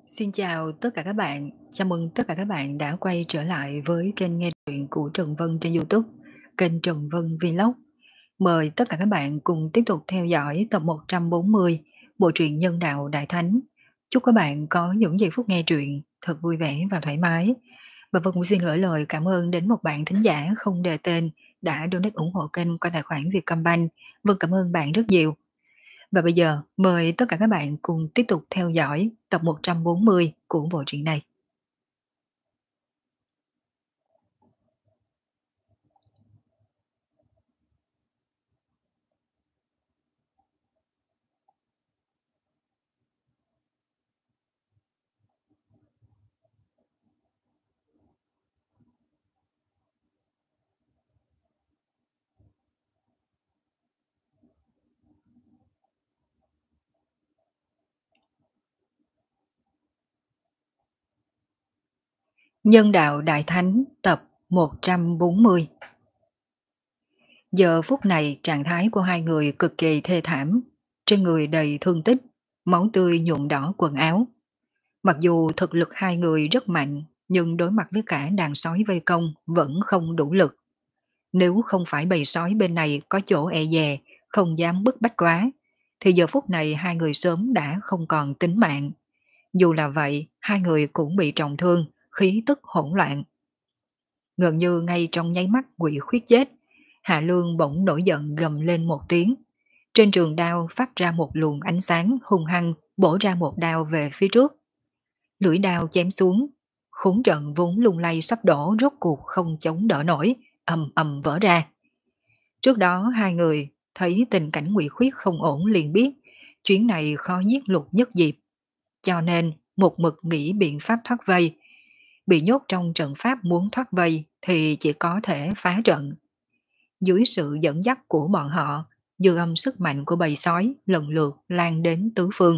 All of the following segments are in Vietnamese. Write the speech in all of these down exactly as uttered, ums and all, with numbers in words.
Xin chào tất cả các bạn, chào mừng tất cả các bạn đã quay trở lại với kênh nghe truyện của Trần Vân trên YouTube, kênh Trần Vân Vlog. Mời tất cả các bạn cùng tiếp tục theo dõi tập một trăm bốn mươi bộ truyện Nhân đạo Đại Thánh. Chúc các bạn có những giây phút nghe truyện thật vui vẻ và thoải mái. Và Vân cũng xin gửi lời cảm ơn đến một bạn thính giả không đề tên đã donate ủng hộ kênh qua tài khoản Vietcombank. Vân cảm ơn bạn rất nhiều. Và bây giờ mời tất cả các bạn cùng tiếp tục theo dõi tập một trăm bốn mươi của bộ truyện này. Nhân đạo Đại Thánh tập một trăm bốn mươi. Giờ phút này trạng thái của hai người cực kỳ thê thảm, trên người đầy thương tích, máu tươi nhuộm đỏ quần áo. Mặc dù thực lực hai người rất mạnh, nhưng đối mặt với cả đàn sói vây công vẫn không đủ lực. Nếu không phải bầy sói bên này có chỗ e dè, không dám bức bách quá, thì giờ phút này hai người sớm đã không còn tính mạng. Dù là vậy, hai người cũng bị trọng thương, khí tức hỗn loạn. Gần như ngay trong nháy mắt quỷ khuyết chết, Hạ Lương bỗng nổi giận gầm lên một tiếng. Trên trường đao phát ra một luồng ánh sáng hung hăng, bổ ra một đao về phía trước. Lưỡi đao chém xuống, khốn trận vốn lung lay sắp đổ rốt cuộc không chống đỡ nổi, ầm ầm vỡ ra. Trước đó hai người thấy tình cảnh Ngụy Khuyết không ổn liền biết chuyến này khó giết Lục Nhất Diệp, cho nên một mực nghĩ biện pháp thoát vây. Bị nhốt trong trận pháp muốn thoát vây thì chỉ có thể phá trận. Dưới sự dẫn dắt của bọn họ, dư âm sức mạnh của bầy sói lần lượt lan đến tứ phương.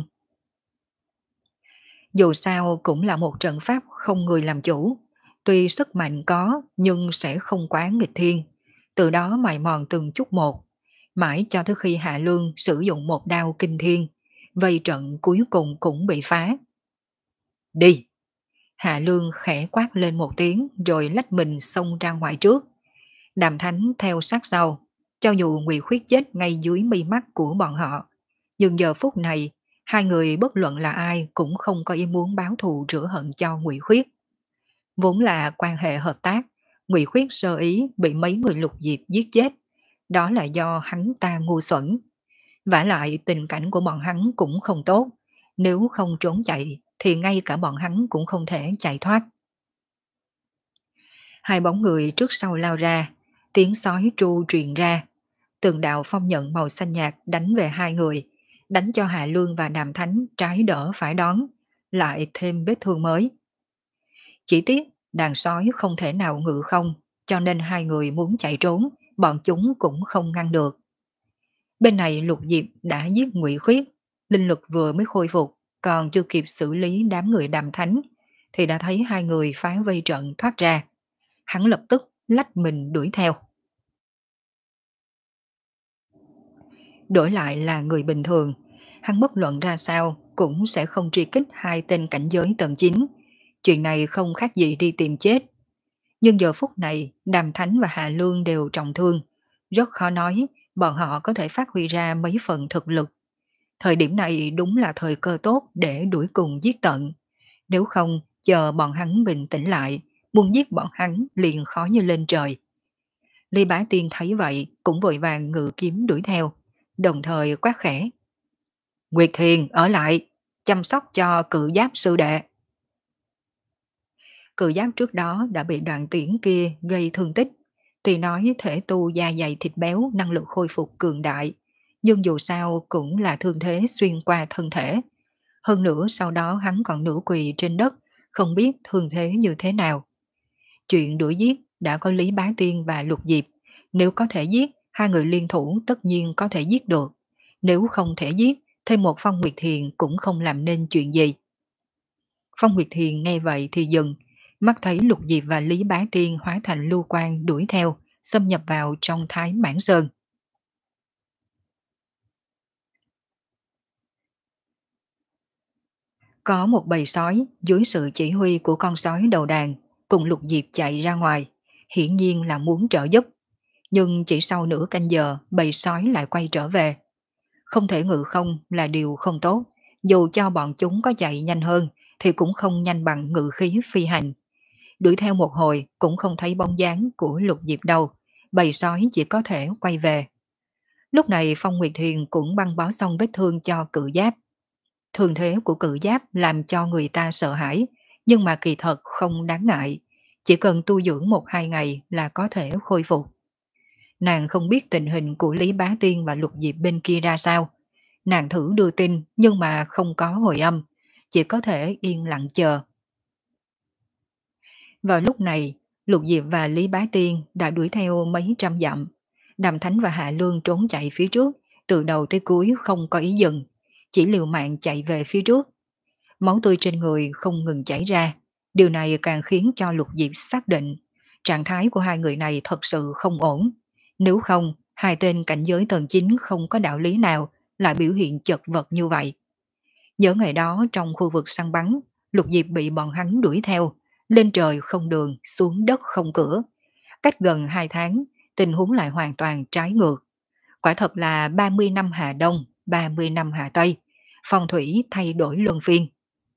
Dù sao cũng là một trận pháp không người làm chủ, tuy sức mạnh có nhưng sẽ không quá nghịch thiên, từ đó mài mòn từng chút một, mãi cho tới khi Hạ Lương sử dụng một đao kinh thiên, vây trận cuối cùng cũng bị phá. Đi! Hạ Lương khẽ quát lên một tiếng rồi lách mình xông ra ngoài trước. Đàm Thánh theo sát sau, cho dù Ngụy Khuyết chết ngay dưới mi mắt của bọn họ, nhưng giờ phút này hai người bất luận là ai cũng không có ý muốn báo thù rửa hận cho Ngụy Khuyết. Vốn là quan hệ hợp tác, Ngụy Khuyết sơ ý bị mấy người Lục Diệp giết chết, đó là do hắn ta ngu xuẩn. Vả lại tình cảnh của bọn hắn cũng không tốt, nếu không trốn chạy thì ngay cả bọn hắn cũng không thể chạy thoát. Hai bóng người trước sau lao ra, tiếng sói tru truyền ra. Từng đạo phong nhận màu xanh nhạt đánh về hai người, đánh cho Hạ Lương và Đàm Thánh trái đỡ phải đón, lại thêm vết thương mới. Chỉ tiếc đàn sói không thể nào ngự không, cho nên hai người muốn chạy trốn, bọn chúng cũng không ngăn được. Bên này Lục Diệp đã giết Ngụy Khuyết, linh lực vừa mới khôi phục, còn chưa kịp xử lý đám người Đàm Thánh, thì đã thấy hai người phá vây trận thoát ra. Hắn lập tức lách mình đuổi theo. Đổi lại là người bình thường, hắn bất luận ra sao cũng sẽ không truy kích hai tên cảnh giới tầng chín. Chuyện này không khác gì đi tìm chết. Nhưng giờ phút này, Đàm Thánh và Hạ Lương đều trọng thương. Rất khó nói bọn họ có thể phát huy ra mấy phần thực lực. Thời điểm này đúng là thời cơ tốt để đuổi cùng giết tận. Nếu không, chờ bọn hắn bình tĩnh lại, muốn giết bọn hắn liền khó như lên trời. Ly Bá Tiên thấy vậy cũng vội vàng ngự kiếm đuổi theo, đồng thời quát khẽ. Nguyệt Thiền ở lại, chăm sóc cho cự giáp sư đệ. Cự giáp trước đó đã bị đoạn tiễn kia gây thương tích, tuy nói thể tu da dày thịt béo năng lực khôi phục cường đại, nhưng dù sao cũng là thương thế xuyên qua thân thể. Hơn nữa sau đó hắn còn nửa quỳ trên đất, không biết thương thế như thế nào. Chuyện đuổi giết đã có Lý Bá Tiên và Lục Diệp, nếu có thể giết, hai người liên thủ tất nhiên có thể giết được. Nếu không thể giết, thêm một Phong Nguyệt Thiền cũng không làm nên chuyện gì. Phong Nguyệt Thiền nghe vậy thì dừng, mắt thấy Lục Diệp và Lý Bá Tiên hóa thành lưu quang đuổi theo, xâm nhập vào trong Thái Mãn Sơn. Có một bầy sói dưới sự chỉ huy của con sói đầu đàn cùng Lục Diệp chạy ra ngoài, hiển nhiên là muốn trợ giúp. Nhưng chỉ sau nửa canh giờ bầy sói lại quay trở về. Không thể ngự không là điều không tốt, dù cho bọn chúng có chạy nhanh hơn thì cũng không nhanh bằng ngự khí phi hành. Đuổi theo một hồi cũng không thấy bóng dáng của Lục Diệp đâu, bầy sói chỉ có thể quay về. Lúc này Phong Nguyệt Thiền cũng băng bó xong vết thương cho Cự Giáp. Thương thế của Cự Giáp làm cho người ta sợ hãi, nhưng mà kỳ thật không đáng ngại, chỉ cần tu dưỡng một hai ngày là có thể khôi phục. Nàng không biết tình hình của Lý Bá Tiên và Lục Diệp bên kia ra sao. Nàng thử đưa tin nhưng mà không có hồi âm, chỉ có thể yên lặng chờ. Vào lúc này, Lục Diệp và Lý Bá Tiên đã đuổi theo mấy trăm dặm. Đàm Thánh và Hạ Lương trốn chạy phía trước, từ đầu tới cuối không có ý dừng, chỉ liều mạng chạy về phía trước. Máu tươi trên người không ngừng chảy ra, điều này càng khiến cho Lục Diệp xác định trạng thái của hai người này thật sự không ổn. Nếu không, hai tên cảnh giới tầng chín không có đạo lý nào lại biểu hiện chật vật như vậy. Nhớ ngày đó trong khu vực săn bắn, Lục Diệp bị bọn hắn đuổi theo, lên trời không đường, xuống đất không cửa. Cách gần hai tháng, tình huống lại hoàn toàn trái ngược. Quả thật là ba mươi năm Hà Đông, ba mươi năm Hà Tây, phong thủy thay đổi luân phiên.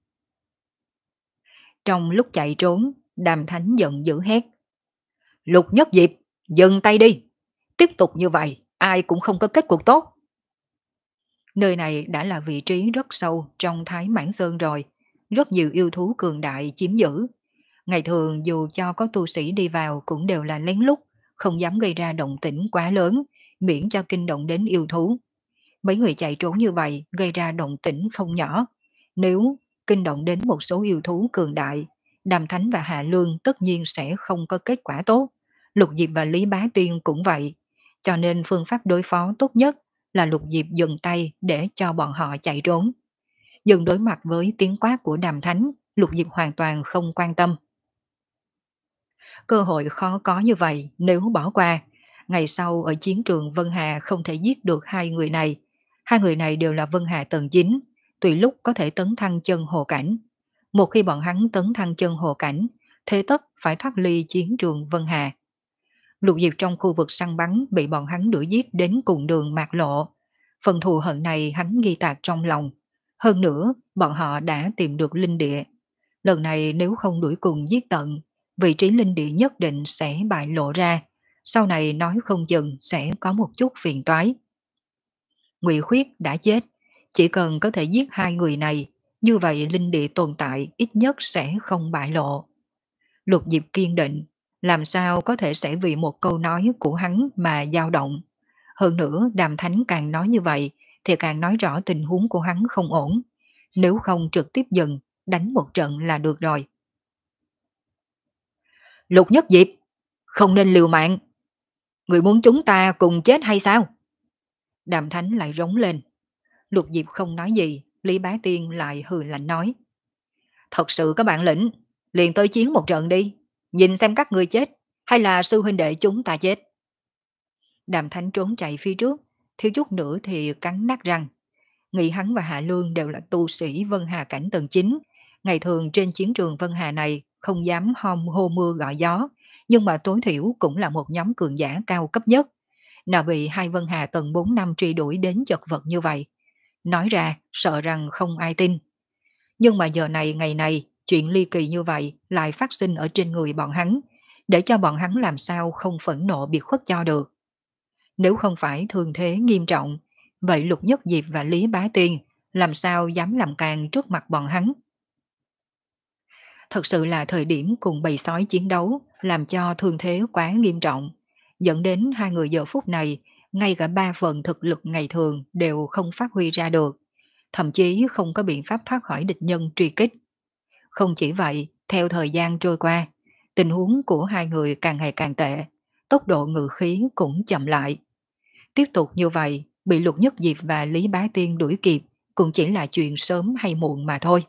Trong lúc chạy trốn, Đàm Thánh giận dữ hét: Lục Nhất Diệp, dừng tay đi! Tiếp tục như vậy, ai cũng không có kết cục tốt. Nơi này đã là vị trí rất sâu trong Thái Mãn Sơn rồi, rất nhiều yêu thú cường đại chiếm giữ. Ngày thường dù cho có tu sĩ đi vào cũng đều là lén lút, không dám gây ra động tĩnh quá lớn, miễn cho kinh động đến yêu thú. Mấy người chạy trốn như vậy gây ra động tĩnh không nhỏ. Nếu kinh động đến một số yêu thú cường đại, Đàm Thánh và Hạ Lương tất nhiên sẽ không có kết quả tốt. Lục Diệp và Lý Bá Tiên cũng vậy. Cho nên phương pháp đối phó tốt nhất là Lục Diệp dừng tay để cho bọn họ chạy trốn. Dừng đối mặt với tiếng quát của Đàm Thánh, Lục Diệp hoàn toàn không quan tâm. Cơ hội khó có như vậy nếu bỏ qua. Ngày sau ở chiến trường Vân Hà không thể giết được hai người này. Hai người này đều là Vân Hà tầng chín, tùy lúc có thể tấn thăng chân hồ cảnh. Một khi bọn hắn tấn thăng chân hồ cảnh, thế tất phải thoát ly chiến trường Vân Hà. Lục Diệp trong khu vực săn bắn bị bọn hắn đuổi giết đến cùng đường mạc lộ. Phần thù hận này hắn ghi tạc trong lòng. Hơn nữa, bọn họ đã tìm được linh địa. Lần này nếu không đuổi cùng giết tận, vị trí linh địa nhất định sẽ bại lộ ra. Sau này nói không chừng sẽ có một chút phiền toái. Ngụy Khuyết đã chết, chỉ cần có thể giết hai người này, như vậy linh địa tồn tại ít nhất sẽ không bại lộ. Lục Diệp kiên định, làm sao có thể sẽ vì một câu nói của hắn mà dao động. Hơn nữa Đàm Thánh càng nói như vậy thì càng nói rõ tình huống của hắn không ổn. Nếu không trực tiếp dừng, đánh một trận là được rồi. Lục Nhất Diệp, không nên liều mạng. Người muốn chúng ta cùng chết hay sao? Đàm Thánh lại rống lên. Lục Diệp không nói gì, Lý Bá Tiên lại hừ lạnh nói: Thật sự có bản lĩnh, liền tới chiến một trận đi, nhìn xem các người chết hay là sư huynh đệ chúng ta chết. Đàm Thánh trốn chạy phía trước, thiếu chút nữa thì cắn nát răng. Nghĩ hắn và Hạ Lương đều là tu sĩ Vân Hà cảnh tầng chín, ngày thường trên chiến trường Vân Hà này không dám hom hô mưa gọi gió, nhưng mà tối thiểu cũng là một nhóm cường giả cao cấp nhất. Nào bị hai Vân Hà tầng bốn năm truy đuổi đến chật vật như vậy. Nói ra sợ rằng không ai tin. Nhưng mà giờ này ngày này, chuyện ly kỳ như vậy lại phát sinh ở trên người bọn hắn, để cho bọn hắn làm sao không phẫn nộ biệt khuất cho được. Nếu không phải thương thế nghiêm trọng, vậy Lục Nhất Diệp và Lý Bá Tiên làm sao dám làm càng trước mặt bọn hắn. Thật sự là thời điểm cùng bầy sói chiến đấu làm cho thương thế quá nghiêm trọng, dẫn đến hai người giờ phút này ngay cả ba phần thực lực ngày thường đều không phát huy ra được, thậm chí không có biện pháp thoát khỏi địch nhân truy kích. Không chỉ vậy, theo thời gian trôi qua, tình huống của hai người càng ngày càng tệ, tốc độ ngự khí cũng chậm lại. Tiếp tục như vậy, bị Lục Nhất Diệp và Lý Bá Tiên đuổi kịp cũng chỉ là chuyện sớm hay muộn mà thôi.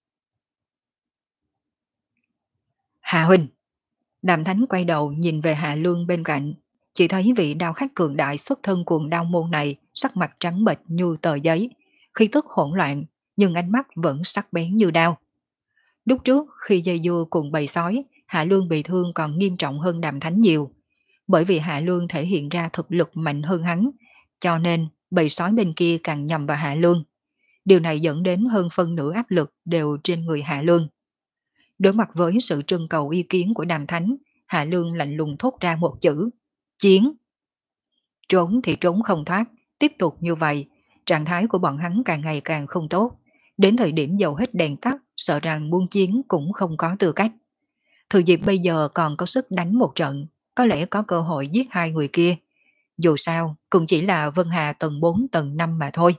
Hạ huynh! Đàm Thánh quay đầu nhìn về Hạ Lương bên cạnh, chỉ thấy vị đao khách cường đại xuất thân cuồng đao môn này sắc mặt trắng bệch như tờ giấy, khí tức hỗn loạn, nhưng ánh mắt vẫn sắc bén như đao. Lúc trước khi dây dưa cùng bầy sói, Hạ Lương bị thương còn nghiêm trọng hơn Đàm Thánh nhiều. Bởi vì Hạ Lương thể hiện ra thực lực mạnh hơn hắn, cho nên bầy sói bên kia càng nhầm vào Hạ Lương. Điều này dẫn đến hơn phân nửa áp lực đều trên người Hạ Lương. Đối mặt với sự trưng cầu ý kiến của Đàm Thánh, Hạ Lương lạnh lùng thốt ra một chữ: chiến. Trốn thì trốn không thoát, tiếp tục như vậy, trạng thái của bọn hắn càng ngày càng không tốt. Đến thời điểm dầu hết đèn tắt, sợ rằng buôn chiến cũng không có tư cách. Thừa dịp bây giờ còn có sức đánh một trận, có lẽ có cơ hội giết hai người kia. Dù sao, cũng chỉ là Vân Hà tầng bốn tầng năm mà thôi.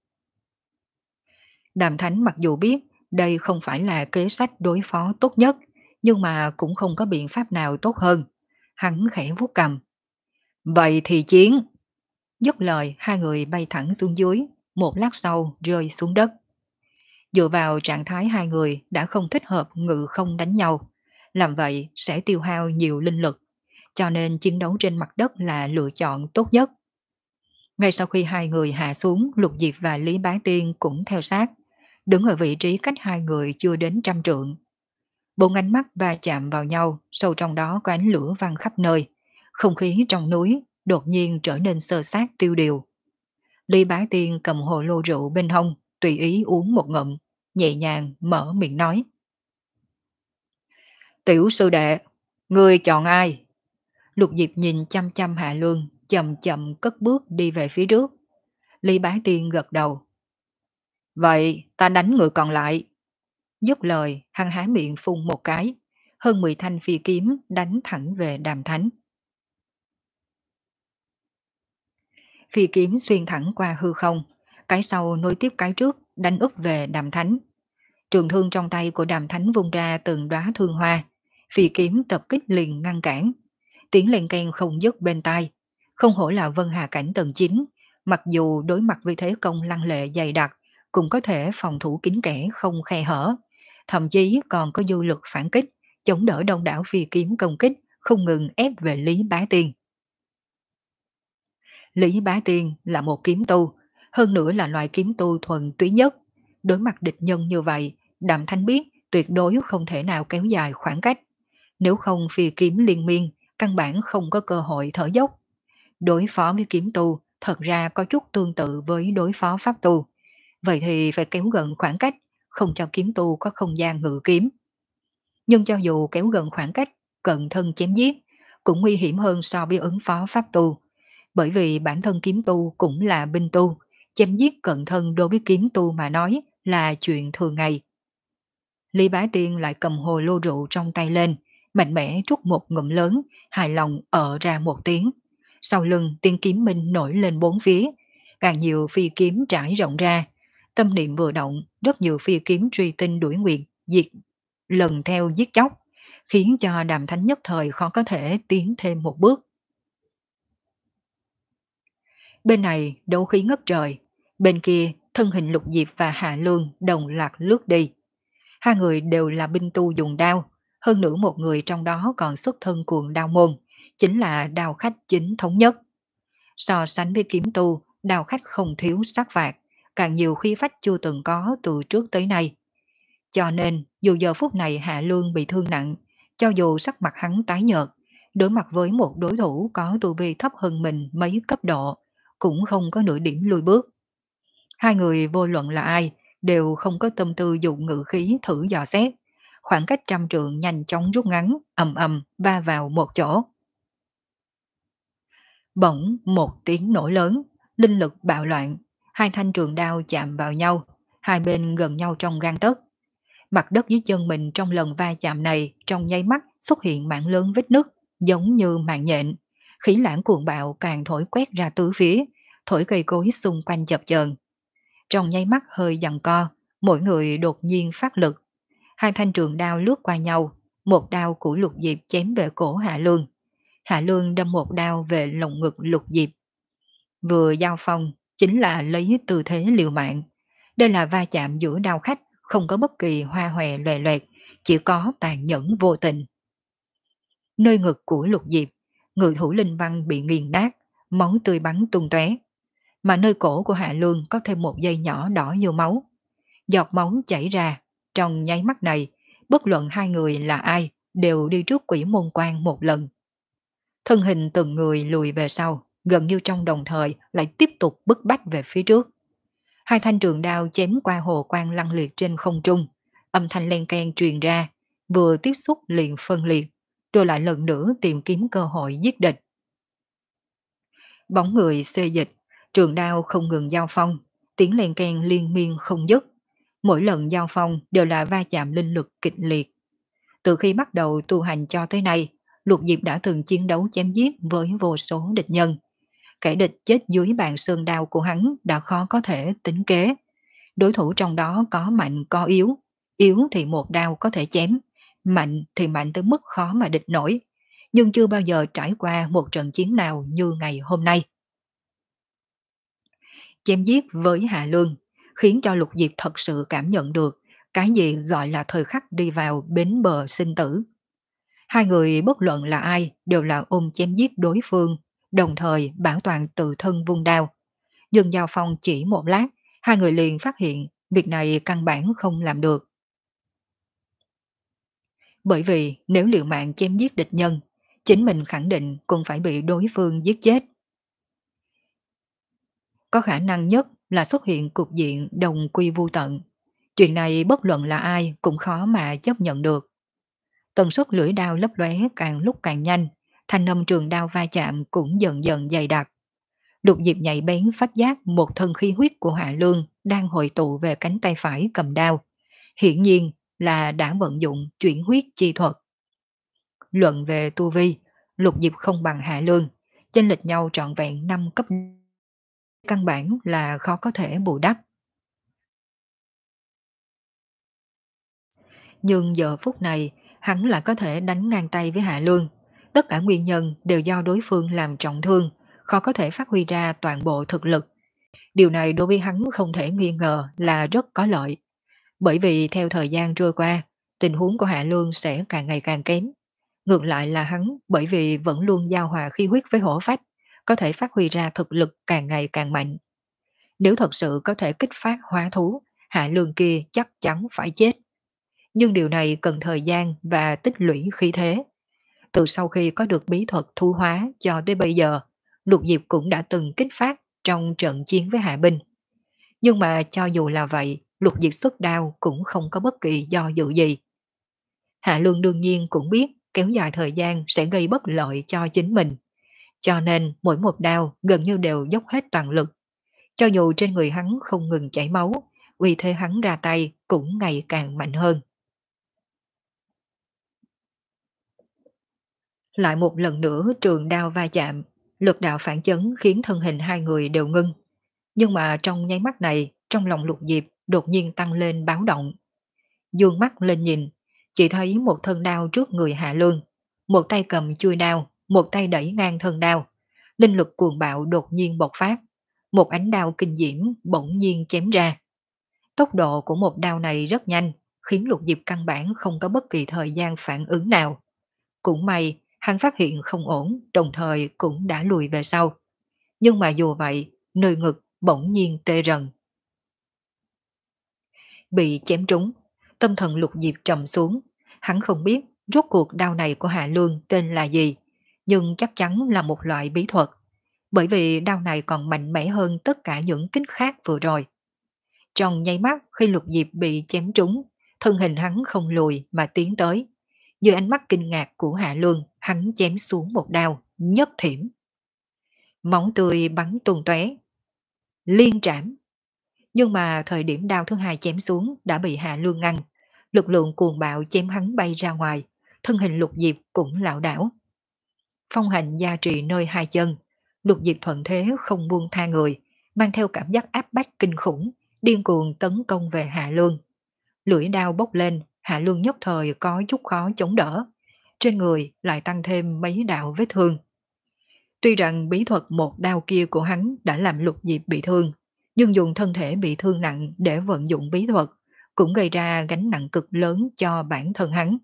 Đàm Thánh mặc dù biết đây không phải là kế sách đối phó tốt nhất, nhưng mà cũng không có biện pháp nào tốt hơn. Hắn khẽ vuốt cầm. Vậy thì chiến. Dứt lời, hai người bay thẳng xuống dưới, một lát sau rơi xuống đất. Dựa vào trạng thái hai người đã không thích hợp ngự không đánh nhau, làm vậy sẽ tiêu hao nhiều linh lực, cho nên chiến đấu trên mặt đất là lựa chọn tốt nhất. Ngay sau khi hai người hạ xuống, Lục Diệp và Lý Bá Tiên cũng theo sát, đứng ở vị trí cách hai người chưa đến trăm trượng. Bốn ánh mắt va chạm vào nhau, sâu trong đó có ánh lửa văng khắp nơi, không khí trong núi đột nhiên trở nên sơ sát tiêu điều. Lý Bá Tiên cầm hồ lô rượu bên hông, tùy ý uống một ngụm, nhẹ nhàng mở miệng nói. Tiểu sư đệ, ngươi chọn ai? Lục Diệp nhìn chăm chăm Hạ Lương, chậm chậm cất bước đi về phía trước. Lý Bá Tiên gật đầu. Vậy ta đánh người còn lại. Dứt lời, hắn há miệng phun một cái, hơn mười thanh phi kiếm đánh thẳng về Đàm Thánh. Phi kiếm xuyên thẳng qua hư không, cái sau nối tiếp cái trước, đánh úp về Đàm Thánh. Trường thương trong tay của Đàm Thánh vung ra từng đóa thương hoa, phi kiếm tập kích liền ngăn cản. Tiếng len keng không dứt bên tai, không hổ là Vân Hà cảnh tầng chín, mặc dù đối mặt với thế công lăng lệ dày đặc, cũng có thể phòng thủ kín kẽ không khe hở, thậm chí còn có dư lực phản kích, chống đỡ đông đảo phi kiếm công kích, không ngừng ép về Lý Bá Tiên. Lý Bá Tiên là một kiếm tu, hơn nữa là loại kiếm tu thuần túy nhất. Đối mặt địch nhân như vậy, Đàm Thanh biết tuyệt đối không thể nào kéo dài khoảng cách. Nếu không phi kiếm liên miên, căn bản không có cơ hội thở dốc. Đối phó với kiếm tu thật ra có chút tương tự với đối phó pháp tu. Vậy thì phải kéo gần khoảng cách, không cho kiếm tu có không gian ngự kiếm. Nhưng cho dù kéo gần khoảng cách, cận thân chém giết, cũng nguy hiểm hơn so với ứng phó pháp tu. Bởi vì bản thân kiếm tu cũng là binh tu, chém giết cận thân đối với kiếm tu mà nói là chuyện thường ngày. Lý Bá Tiên lại cầm hồ lô rượu trong tay lên, mạnh mẽ trút một ngụm lớn, hài lòng ợ ra một tiếng. Sau lưng tiên kiếm minh nổi lên bốn phía, càng nhiều phi kiếm trải rộng ra. Tâm niệm vừa động, rất nhiều phi kiếm truy tinh đuổi nguyện, diệt, lần theo giết chóc, khiến cho Đàm Thánh nhất thời khó có thể tiến thêm một bước. Bên này đấu khí ngất trời, bên kia thân hình Lục Diệp và Hạ Lương đồng loạt lướt đi. Hai người đều là binh tu dùng đao, hơn nữa một người trong đó còn xuất thân cuồng đao môn, chính là đao khách chính thống nhất. So sánh với kiếm tu, đao khách không thiếu sát phạt, càng nhiều khí phách chưa từng có từ trước tới nay. Cho nên, dù giờ phút này Hạ Lương bị thương nặng, cho dù sắc mặt hắn tái nhợt, đối mặt với một đối thủ có tu vi thấp hơn mình mấy cấp độ, cũng không có nửa điểm lùi bước. Hai người vô luận là ai, đều không có tâm tư dùng ngự khí thử dò xét. Khoảng cách trăm trượng nhanh chóng rút ngắn, ầm ầm va vào một chỗ. Bỗng một tiếng nổ lớn, linh lực bạo loạn, hai thanh trường đao chạm vào nhau, hai bên gần nhau trong gang tấc. Mặt đất dưới chân mình trong lần va chạm này trong nháy mắt xuất hiện mảng lớn vết nứt, giống như mạng nhện. Khí lãng cuồng bạo càng thổi quét ra tứ phía, thổi cây cối xung quanh chập chờn. Trong nháy mắt hơi giằng co, mỗi người đột nhiên phát lực. Hai thanh trường đao lướt qua nhau, một đao của Lục Diệp chém về cổ Hạ Lương. Hạ Lương đâm một đao về lồng ngực Lục Diệp. Vừa giao phong chính là lấy tư thế liều mạng. Đây là va chạm giữa đao khách, không có bất kỳ hoa hòe loè loẹt, chỉ có tàn nhẫn vô tình. Nơi ngực của Lục Diệp, người thủ linh văn bị nghiền nát, máu tươi bắn tung tóe. Mà nơi cổ của Hạ Lương có thêm một dây nhỏ đỏ như máu. Giọt máu chảy ra, trong nháy mắt này, bất luận hai người là ai, đều đi trước quỷ môn quan một lần. Thân hình từng người lùi về sau, gần như trong đồng thời lại tiếp tục bức bách về phía trước. Hai thanh trường đao chém qua hồ quang lăng liệt trên không trung, âm thanh len keng truyền ra, vừa tiếp xúc liền phân liệt, rồi lại lần nữa tìm kiếm cơ hội giết địch. Bóng người xê dịch, trường đao không ngừng giao phong, tiếng len keng liên miên không dứt. Mỗi lần giao phong đều là va chạm linh lực kịch liệt. Từ khi bắt đầu tu hành cho tới nay, Lục Diệp đã từng chiến đấu chém giết với vô số địch nhân. Kẻ địch chết dưới bàn sơn đao của hắn đã khó có thể tính kế. Đối thủ trong đó có mạnh có yếu. Yếu thì một đao có thể chém, mạnh thì mạnh tới mức khó mà địch nổi. Nhưng chưa bao giờ trải qua một trận chiến nào như ngày hôm nay. Chém giết với Hạ Lương khiến cho Lục Diệp thật sự cảm nhận được cái gì gọi là thời khắc đi vào bến bờ sinh tử. Hai người bất luận là ai đều là ôm chém giết đối phương, đồng thời bảo toàn tự thân vung đao. Dừng giao phong chỉ một lát, hai người liền phát hiện việc này căn bản không làm được. Bởi vì nếu liều mạng chém giết địch nhân, chính mình khẳng định cũng phải bị đối phương giết chết. Có khả năng nhất là xuất hiện cục diện đồng quy vu tận. Chuyện này bất luận là ai cũng khó mà chấp nhận được. Tần suất lưỡi đao lấp lóe càng lúc càng nhanh, thanh âm trường đao va chạm cũng dần dần dày đặc. Lục Diệp nhạy bén phát giác một thân khí huyết của Hạ Lương đang hội tụ về cánh tay phải cầm đao. Hiển nhiên là đã vận dụng chuyển huyết chi thuật. Luận về tu vi, Lục Diệp không bằng Hạ Lương, chênh lệch nhau trọn vẹn năm cấp, căn bản là khó có thể bù đắp. Nhưng giờ phút này, hắn lại có thể đánh ngang tay với Hạ Lương. Tất cả nguyên nhân đều do đối phương làm trọng thương, khó có thể phát huy ra toàn bộ thực lực. Điều này đối với hắn không thể nghi ngờ là rất có lợi. Bởi vì theo thời gian trôi qua, tình huống của Hạ Lương sẽ càng ngày càng kém. Ngược lại là hắn bởi vì vẫn luôn giao hòa khí huyết với hổ phách, có thể phát huy ra thực lực càng ngày càng mạnh. Nếu thật sự có thể kích phát hóa thú, Hạ Lương kia chắc chắn phải chết. Nhưng điều này cần thời gian và tích lũy khí thế. Từ sau khi có được bí thuật thu hóa cho tới bây giờ, Lục Diệp cũng đã từng kích phát trong trận chiến với Hạ Binh. Nhưng mà cho dù là vậy, Lục Diệp xuất đao cũng không có bất kỳ do dự gì. Hạ Lương đương nhiên cũng biết kéo dài thời gian sẽ gây bất lợi cho chính mình. Cho nên mỗi một đao gần như đều dốc hết toàn lực. Cho dù trên người hắn không ngừng chảy máu, uy thế hắn ra tay cũng ngày càng mạnh hơn. Lại một lần nữa trường đao va chạm, lực đạo phản chấn khiến thân hình hai người đều ngưng. Nhưng mà trong nháy mắt này, trong lòng Lục Diệp đột nhiên tăng lên báo động. Dương mắt lên nhìn, chỉ thấy một thân đao trước người Hạ Lương. Một tay cầm chui đao, một tay đẩy ngang thân đao. Linh lực cuồng bạo đột nhiên bộc phát. Một ánh đao kinh diễm bỗng nhiên chém ra. Tốc độ của một đao này rất nhanh, khiến Lục Diệp căn bản không có bất kỳ thời gian phản ứng nào. Cũng may, hắn phát hiện không ổn, đồng thời cũng đã lùi về sau. Nhưng mà dù vậy, nơi ngực bỗng nhiên tê rần. Bị chém trúng, tâm thần Lục Diệp trầm xuống. Hắn không biết rốt cuộc đao này của Hạ Lương tên là gì, nhưng chắc chắn là một loại bí thuật. Bởi vì đao này còn mạnh mẽ hơn tất cả những kích khác vừa rồi. Trong nháy mắt khi Lục Diệp bị chém trúng, thân hình hắn không lùi mà tiến tới. Dưới ánh mắt kinh ngạc của Hạ Lương, hắn chém xuống một đao, nhất thiểm. Máu tươi bắn tung tóe, liên trảm. Nhưng mà thời điểm đao thứ hai chém xuống đã bị Hạ Lương ngăn. Lực lượng cuồng bạo chém hắn bay ra ngoài, thân hình Lục Diệp cũng lảo đảo. Phong hành gia trì nơi hai chân, Lục Diệp thuận thế không buông tha người, mang theo cảm giác áp bách kinh khủng, điên cuồng tấn công về Hạ Lương. Lưỡi đao bốc lên, Hạ Lương nhất thời có chút khó chống đỡ. Trên người lại tăng thêm mấy đạo vết thương. Tuy rằng bí thuật một đao kia của hắn đã làm Lục Diệp bị thương, nhưng dùng thân thể bị thương nặng để vận dụng bí thuật cũng gây ra gánh nặng cực lớn cho bản thân hắn.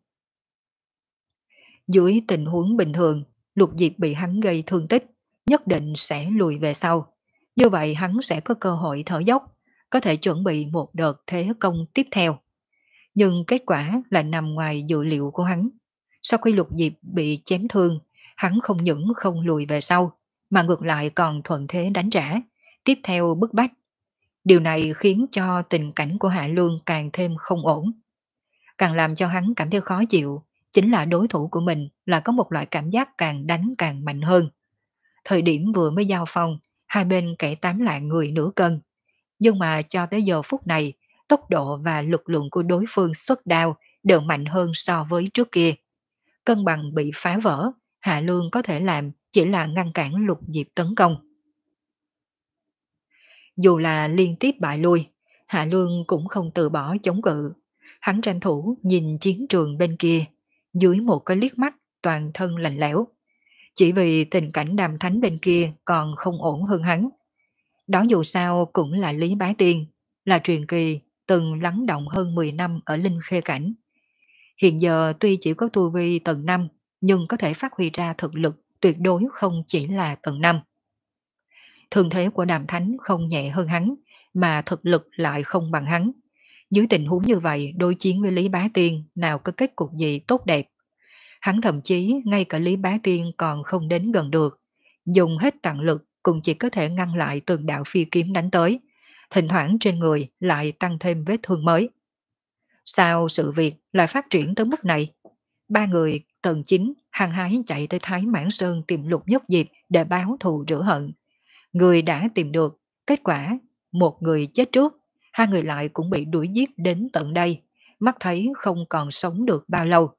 Dưới tình huống bình thường, Lục Diệp bị hắn gây thương tích, nhất định sẽ lùi về sau. Như vậy hắn sẽ có cơ hội thở dốc, có thể chuẩn bị một đợt thế công tiếp theo. Nhưng kết quả lại nằm ngoài dự liệu của hắn. Sau khi Lục Diệp bị chém thương, hắn không những không lùi về sau, mà ngược lại còn thuận thế đánh trả, tiếp theo bức bách. Điều này khiến cho tình cảnh của Hạ Lương càng thêm không ổn. Càng làm cho hắn cảm thấy khó chịu, chính là đối thủ của mình là có một loại cảm giác càng đánh càng mạnh hơn. Thời điểm vừa mới giao phong, hai bên kẻ tám lạng người nửa cân. Nhưng mà cho tới giờ phút này, tốc độ và lực lượng của đối phương xuất đao đều mạnh hơn so với trước kia. Cân bằng bị phá vỡ, Hạ Lương có thể làm chỉ là ngăn cản Lục Diệp tấn công. Dù là liên tiếp bại lui, Hạ Lương cũng không từ bỏ chống cự. Hắn tranh thủ nhìn chiến trường bên kia, dưới một cái liếc mắt toàn thân lạnh lẽo. Chỉ vì tình cảnh Đàm Thánh bên kia còn không ổn hơn hắn. Đó dù sao cũng là Lý Bá Tiên, là truyền kỳ từng lắng động hơn mười năm ở Linh Khê Cảnh. Hiện giờ tuy chỉ có tu vi tầng năm, nhưng có thể phát huy ra thực lực tuyệt đối không chỉ là tầng năm. Thương thế của Đàm Thánh không nhẹ hơn hắn, mà thực lực lại không bằng hắn. Dưới tình huống như vậy, đối chiến với Lý Bá Tiên nào có kết cục gì tốt đẹp. Hắn thậm chí ngay cả Lý Bá Tiên còn không đến gần được. Dùng hết tận lực cũng chỉ có thể ngăn lại từng đạo phi kiếm đánh tới. Thỉnh thoảng trên người lại tăng thêm vết thương mới. Sao sự việc lại phát triển tới mức này? Ba người tầng chín hăng hái chạy tới Thái Mãn Sơn tìm Lục Nhất Diệp để báo thù rửa hận. Người đã tìm được, kết quả một người chết trước, hai người lại cũng bị đuổi giết đến tận đây, mắt thấy không còn sống được bao lâu.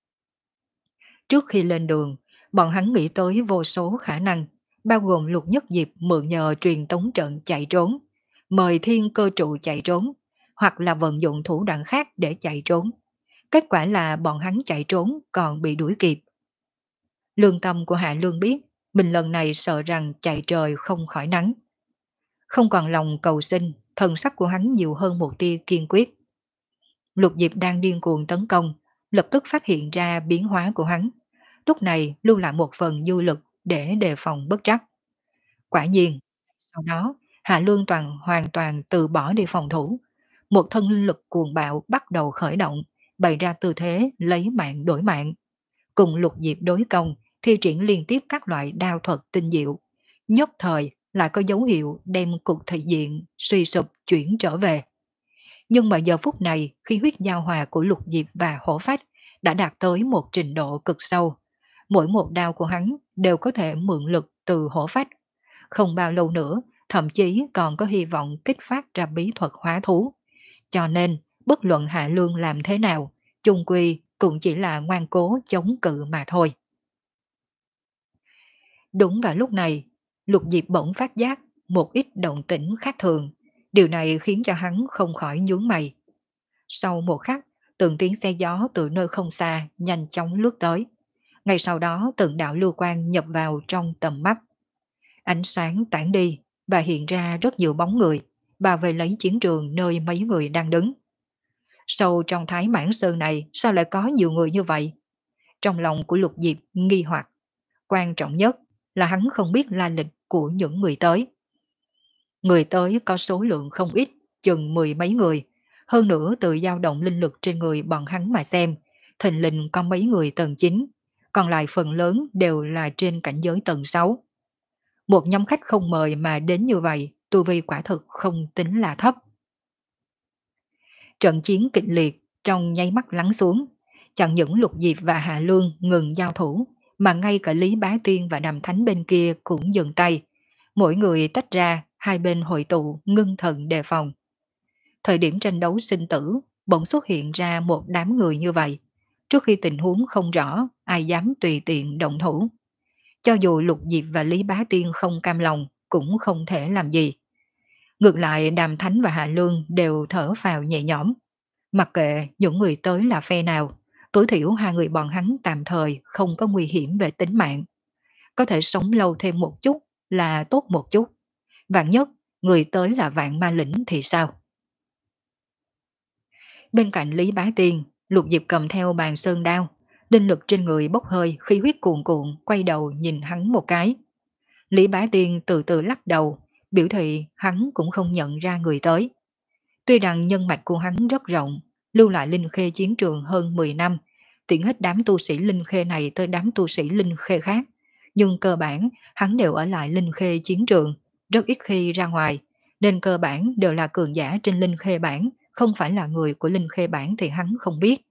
Trước khi lên đường, bọn hắn nghĩ tới vô số khả năng, bao gồm Lục Nhất Diệp mượn nhờ truyền tống trận chạy trốn, mời thiên cơ trụ chạy trốn, hoặc là vận dụng thủ đoạn khác để chạy trốn. Kết quả là bọn hắn chạy trốn còn bị đuổi kịp. Lương tâm của Hạ Lương biết, mình lần này sợ rằng chạy trời không khỏi nắng. Không còn lòng cầu xin, thần sắc của hắn nhiều hơn một tia kiên quyết. Lục Diệp đang điên cuồng tấn công, lập tức phát hiện ra biến hóa của hắn. Lúc này lưu lại một phần dư lực để đề phòng bất trắc. Quả nhiên, sau đó Hạ Lương toàn hoàn toàn từ bỏ đi phòng thủ. Một thân linh lực cuồng bạo bắt đầu khởi động, bày ra tư thế lấy mạng đổi mạng. Cùng Lục Diệp đối công, thi triển liên tiếp các loại đao thuật tinh diệu. Nhất thời lại có dấu hiệu đem cục thị diện suy sụp chuyển trở về. Nhưng mà giờ phút này, khi huyết giao hòa của Lục Diệp và Hổ Phách đã đạt tới một trình độ cực sâu, mỗi một đao của hắn đều có thể mượn lực từ Hổ Phách. Không bao lâu nữa, thậm chí còn có hy vọng kích phát ra bí thuật hóa thú. Cho nên, bất luận Hạ Lương làm thế nào, chung quy cũng chỉ là ngoan cố chống cự mà thôi. Đúng vào lúc này, Lục Diệp bỗng phát giác một ít động tĩnh khác thường. Điều này khiến cho hắn không khỏi nhướng mày. Sau một khắc, từng tiếng xe gió từ nơi không xa nhanh chóng lướt tới. Ngay sau đó từng đạo lưu quang nhập vào trong tầm mắt. Ánh sáng tản đi và hiện ra rất nhiều bóng người, bảo vệ lấy chiến trường nơi mấy người đang đứng. Sâu trong Thái Mãn Sơn này sao lại có nhiều người như vậy? Trong lòng của Lục Diệp nghi hoặc. Quan trọng nhất là hắn không biết lai lịch của những người tới. Người tới có số lượng không ít, chừng mười mấy người. Hơn nữa từ dao động linh lực trên người bọn hắn mà xem, thình lình có mấy người tầng chín, còn lại phần lớn đều là trên cảnh giới tầng sáu. Một nhóm khách không mời mà đến như vậy, tu vi quả thực không tính là thấp. Trận chiến kịch liệt trong nháy mắt lắng xuống, chẳng những Lục Diệp và Hạ Lương ngừng giao thủ, mà ngay cả Lý Bá Tiên và Đàm Thánh bên kia cũng dừng tay. Mỗi người tách ra, hai bên hội tụ, ngưng thần đề phòng. Thời điểm tranh đấu sinh tử, bỗng xuất hiện ra một đám người như vậy. Trước khi tình huống không rõ, ai dám tùy tiện động thủ. Cho dù Lục Diệp và Lý Bá Tiên không cam lòng, cũng không thể làm gì. Ngược lại Đàm Thánh và Hạ Lương đều thở phào nhẹ nhõm. Mặc kệ những người tới là phe nào, tối thiểu hai người bọn hắn tạm thời không có nguy hiểm về tính mạng. Có thể sống lâu thêm một chút là tốt một chút. Vạn nhất, người tới là Vạn Ma Lĩnh thì sao? Bên cạnh Lý Bá Tiên, Lục Diệp cầm theo bàn sơn đao, linh lực trên người bốc hơi, khí huyết cuồn cuộn, quay đầu nhìn hắn một cái. Lý Bá Tiên từ từ lắc đầu, biểu thị hắn cũng không nhận ra người tới. Tuy rằng nhân mạch của hắn rất rộng, lưu lại Linh Khê chiến trường hơn mười năm, tiễn hết đám tu sĩ Linh Khê này tới đám tu sĩ Linh Khê khác, nhưng cơ bản hắn đều ở lại Linh Khê chiến trường, rất ít khi ra ngoài, nên cơ bản đều là cường giả trên Linh Khê bản, không phải là người của Linh Khê bản thì hắn không biết.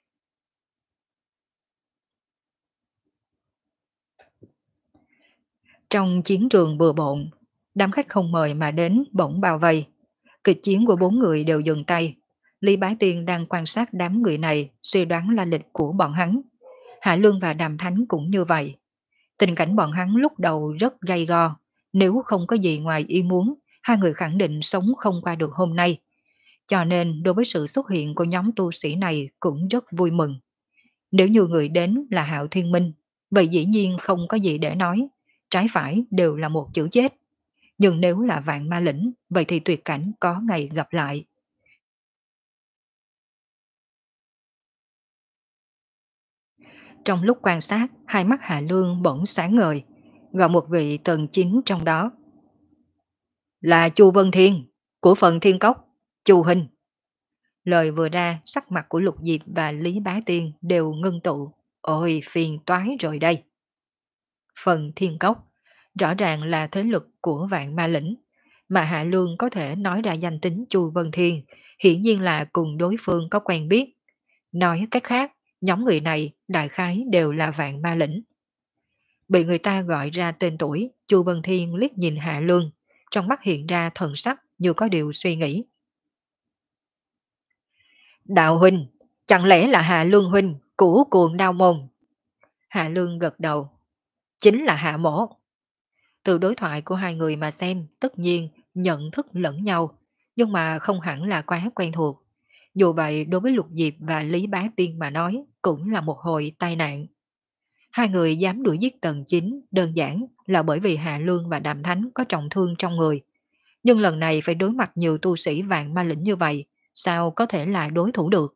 Trong chiến trường bừa bộn, đám khách không mời mà đến bỗng bao vây. Kịch chiến của bốn người đều dừng tay. Lý Bá Tiên đang quan sát đám người này, suy đoán la lịch của bọn hắn. Hạ Lương và Đàm Thánh cũng như vậy. Tình cảnh bọn hắn lúc đầu rất gay go. Nếu không có gì ngoài ý muốn, hai người khẳng định sống không qua được hôm nay. Cho nên đối với sự xuất hiện của nhóm tu sĩ này cũng rất vui mừng. Nếu như người đến là Hạo Thiên Minh, vậy dĩ nhiên không có gì để nói. Trái phải đều là một chữ chết. Nhưng nếu là Vạn Ma Lĩnh, vậy thì tuyệt cảnh có ngày gặp lại. Trong lúc quan sát, hai mắt Hạ Lương bỗng sáng ngời, gọi một vị tầng chính trong đó. Là Chu Vân Thiên, của phần Thiên Cốc, Chu Hình. Lời vừa ra, sắc mặt của Lục Diệp và Lý Bá Tiên đều ngưng tụ. Ôi, phiền toái rồi đây. Phần Thiên Cốc, rõ ràng là thế lực của Vạn Ma Lĩnh, mà Hạ Lương có thể nói ra danh tính Chu Vân Thiên, hiển nhiên là cùng đối phương có quen biết. Nói cách khác, nhóm người này đại khái đều là Vạn Ma Lĩnh. Bị người ta gọi ra tên tuổi, Chu Vân Thiên liếc nhìn Hạ Lương, trong mắt hiện ra thần sắc như có điều suy nghĩ. Đạo huynh, chẳng lẽ là Hạ Lương huynh của cuồng đao môn? Hạ Lương gật đầu. Chính là Hạ mổ. Từ đối thoại của hai người mà xem, tất nhiên nhận thức lẫn nhau, nhưng mà không hẳn là quá quen thuộc. Dù vậy, đối với Lục Diệp và Lý Bá Tiên mà nói, cũng là một hồi tai nạn. Hai người dám đuổi giết Tần Chính đơn giản là bởi vì Hạ Lương và Đàm Thánh có trọng thương trong người. Nhưng lần này phải đối mặt nhiều tu sĩ Vạn Ma Lĩnh như vậy, sao có thể là đối thủ được?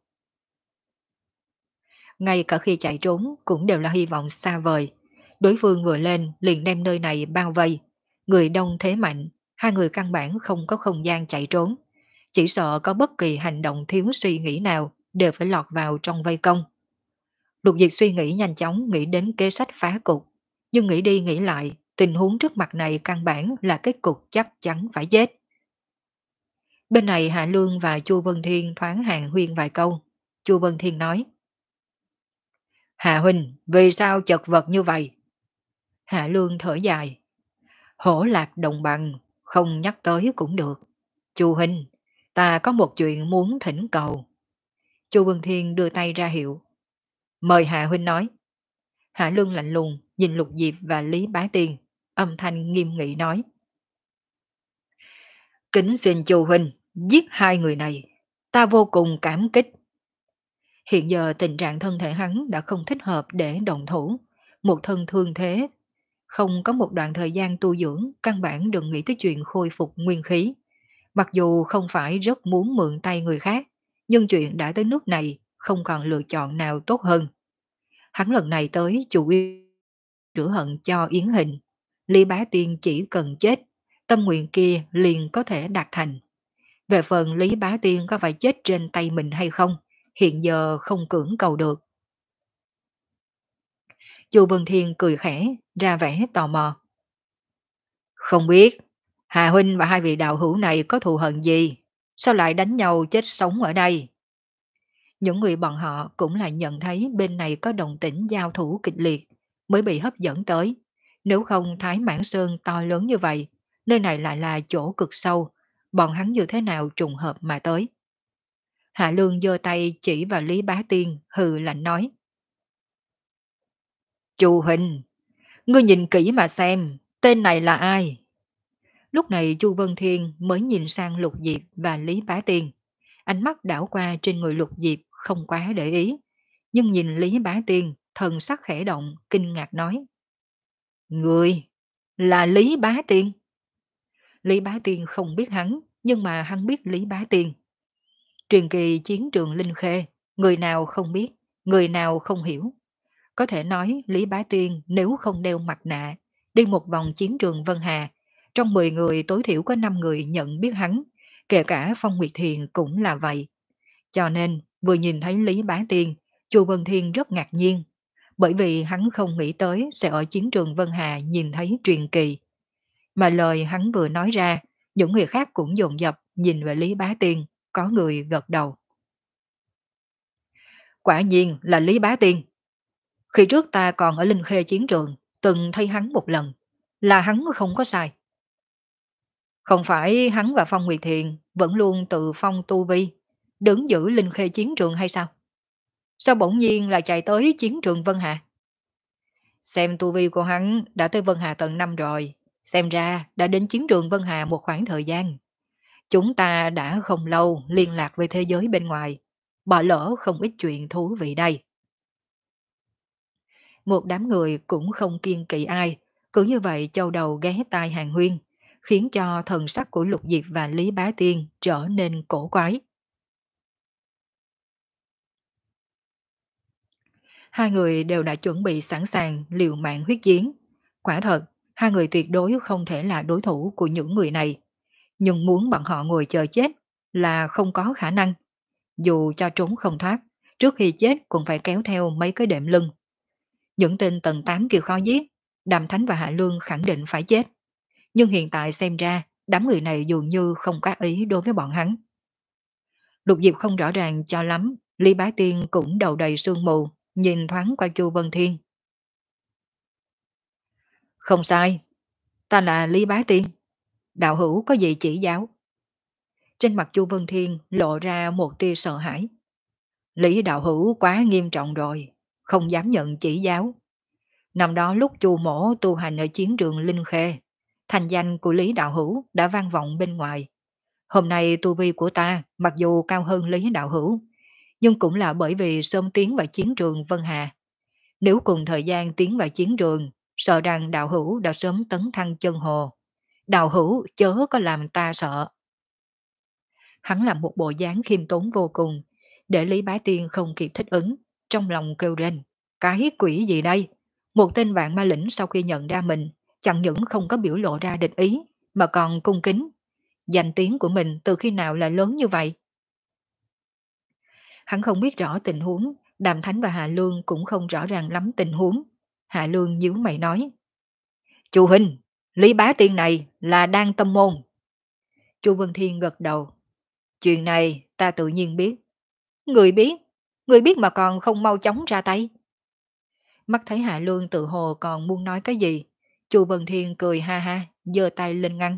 Ngay cả khi chạy trốn cũng đều là hy vọng xa vời. Đối phương vừa lên liền đem nơi này bao vây. Người đông thế mạnh, hai người căn bản không có không gian chạy trốn. Chỉ sợ có bất kỳ hành động thiếu suy nghĩ nào đều phải lọt vào trong vây công. Lục Diệp suy nghĩ nhanh chóng nghĩ đến kế sách phá cục. Nhưng nghĩ đi nghĩ lại, tình huống trước mặt này căn bản là kết cục chắc chắn phải chết. Bên này Hạ Lương và Chu Vân Thiên thoáng hàng huyên vài câu. Chu Vân Thiên nói: Hạ huynh, vì sao chật vật như vậy? Hạ Lương thở dài: Hổ lạc đồng bằng, không nhắc tới cũng được. Chu huynh, ta có một chuyện muốn thỉnh cầu. Chu Vân Thiên đưa tay ra hiệu. Mời Hạ huynh nói. Hạ Lương lạnh lùng nhìn Lục Diệp và Lý Bá Tiên, âm thanh nghiêm nghị nói: Kính xin Chu huynh giết hai người này, ta vô cùng cảm kích. Hiện giờ tình trạng thân thể hắn đã không thích hợp để động thủ, một thân thương thế, không có một đoạn thời gian tu dưỡng, căn bản đừng nghĩ tới chuyện khôi phục nguyên khí. Mặc dù không phải rất muốn mượn tay người khác, nhưng chuyện đã tới nước này, không còn lựa chọn nào tốt hơn. Hắn lần này tới chủ yếu rửa hận cho Yến Hình. Lý Bá Tiên chỉ cần chết, tâm nguyện kia liền có thể đạt thành. Về phần Lý Bá Tiên có phải chết trên tay mình hay không, hiện giờ không cưỡng cầu được. Chu Vân Thiên cười khẽ, ra vẻ tò mò. Không biết, Hà Huynh và hai vị đạo hữu này có thù hận gì? Sao lại đánh nhau chết sống ở đây? Những người bọn họ cũng lại nhận thấy bên này có đồng tĩnh giao thủ kịch liệt, mới bị hấp dẫn tới. Nếu không Thái Mãn Sơn to lớn như vậy, nơi này lại là chỗ cực sâu, bọn hắn như thế nào trùng hợp mà tới. Hạ Lương giơ tay chỉ vào Lý Bá Tiên, hừ lạnh nói. Chu Huynh, ngươi nhìn kỹ mà xem, tên này là ai? Lúc này Chu Vân Thiên mới nhìn sang Lục Diệp và Lý Bá Tiên. Ánh mắt đảo qua trên người Lục Diệp không quá để ý. Nhưng nhìn Lý Bá Tiên, thần sắc khẽ động, kinh ngạc nói. Người là Lý Bá Tiên. Lý Bá Tiên không biết hắn, nhưng mà hắn biết Lý Bá Tiên. Truyền kỳ chiến trường Linh Khê, người nào không biết, người nào không hiểu. Có thể nói Lý Bá Tiên nếu không đeo mặt nạ, đi một vòng chiến trường Vân Hà, trong mười người tối thiểu có năm người nhận biết hắn, Kể cả Phong Nguyệt Thiền cũng là vậy. Cho nên, vừa nhìn thấy Lý Bá Tiên, Chu Vân Thiên rất ngạc nhiên, bởi vì hắn không nghĩ tới sẽ ở chiến trường Vân Hà nhìn thấy truyền kỳ. Mà lời hắn vừa nói ra, những người khác cũng dồn dập nhìn về Lý Bá Tiên, có người gật đầu. Quả nhiên là Lý Bá Tiên. Khi trước ta còn ở Linh Khê chiến trường, từng thấy hắn một lần, là hắn không có sai. Không phải hắn và Phong Nguyệt Thiền vẫn luôn tự phong tu vi, đứng giữ Linh Khê chiến trường hay sao? Sao bỗng nhiên lại chạy tới chiến trường Vân Hà? Xem tu vi của hắn đã tới Vân Hà tầng năm rồi, xem ra đã đến chiến trường Vân Hà một khoảng thời gian. Chúng ta đã không lâu liên lạc với thế giới bên ngoài, bỏ lỡ không ít chuyện thú vị đây. Một đám người cũng không kiên kỵ ai, cứ như vậy châu đầu ghé tai Hàng Huyên, khiến cho thần sắc của Lục Diệp và Lý Bá Tiên trở nên cổ quái. Hai người đều đã chuẩn bị sẵn sàng liều mạng huyết chiến. Quả thật, hai người tuyệt đối không thể là đối thủ của những người này. Nhưng muốn bọn họ ngồi chờ chết là không có khả năng. Dù cho trốn không thoát, trước khi chết cũng phải kéo theo mấy cái đệm lưng. Những tên tầng tám kia khó giết, Đàm Thánh và Hạ Lương khẳng định phải chết. Nhưng hiện tại xem ra, đám người này dường như không có ý đối với bọn hắn. Lục Diệp không rõ ràng cho lắm, Lý Bá Tiên cũng đầu đầy sương mù, nhìn thoáng qua Chu Vân Thiên. Không sai, ta là Lý Bá Tiên. Đạo hữu có gì chỉ giáo? Trên mặt Chu Vân Thiên lộ ra một tia sợ hãi. Lý đạo hữu quá nghiêm trọng rồi, không dám nhận chỉ giáo. Năm đó lúc Chu mổ tu hành ở chiến trường Linh Khê, thành danh của Lý đạo hữu đã vang vọng bên ngoài. Hôm nay tu vi của ta mặc dù cao hơn Lý đạo hữu, nhưng cũng là bởi vì sớm tiến vào chiến trường Vân Hà. Nếu cùng thời gian tiến vào chiến trường, sợ rằng đạo hữu đã sớm tấn thăng chân hồ. Đạo hữu chớ có làm ta sợ. Hắn làm một bộ dáng khiêm tốn vô cùng, để Lý Bá Tiên không kịp thích ứng, trong lòng kêu rên. Cái quỷ gì đây? Một tên vạn ma lĩnh sau khi nhận ra mình, chẳng những không có biểu lộ ra địch ý, mà còn cung kính. Danh tiếng của mình từ khi nào là lớn như vậy? Hắn không biết rõ tình huống, Đàm Thánh và Hạ Lương cũng không rõ ràng lắm tình huống. Hạ Lương nhíu mày nói. Chu Huynh, Lý Bá Tiên này là đang tâm môn. Chu Vân Thiên gật đầu. Chuyện này ta tự nhiên biết. Người biết, người biết mà còn không mau chóng ra tay. Mắt thấy Hạ Lương tự hồ còn muốn nói cái gì. Chu Vân Thiên cười ha ha, giơ tay lên ngăn.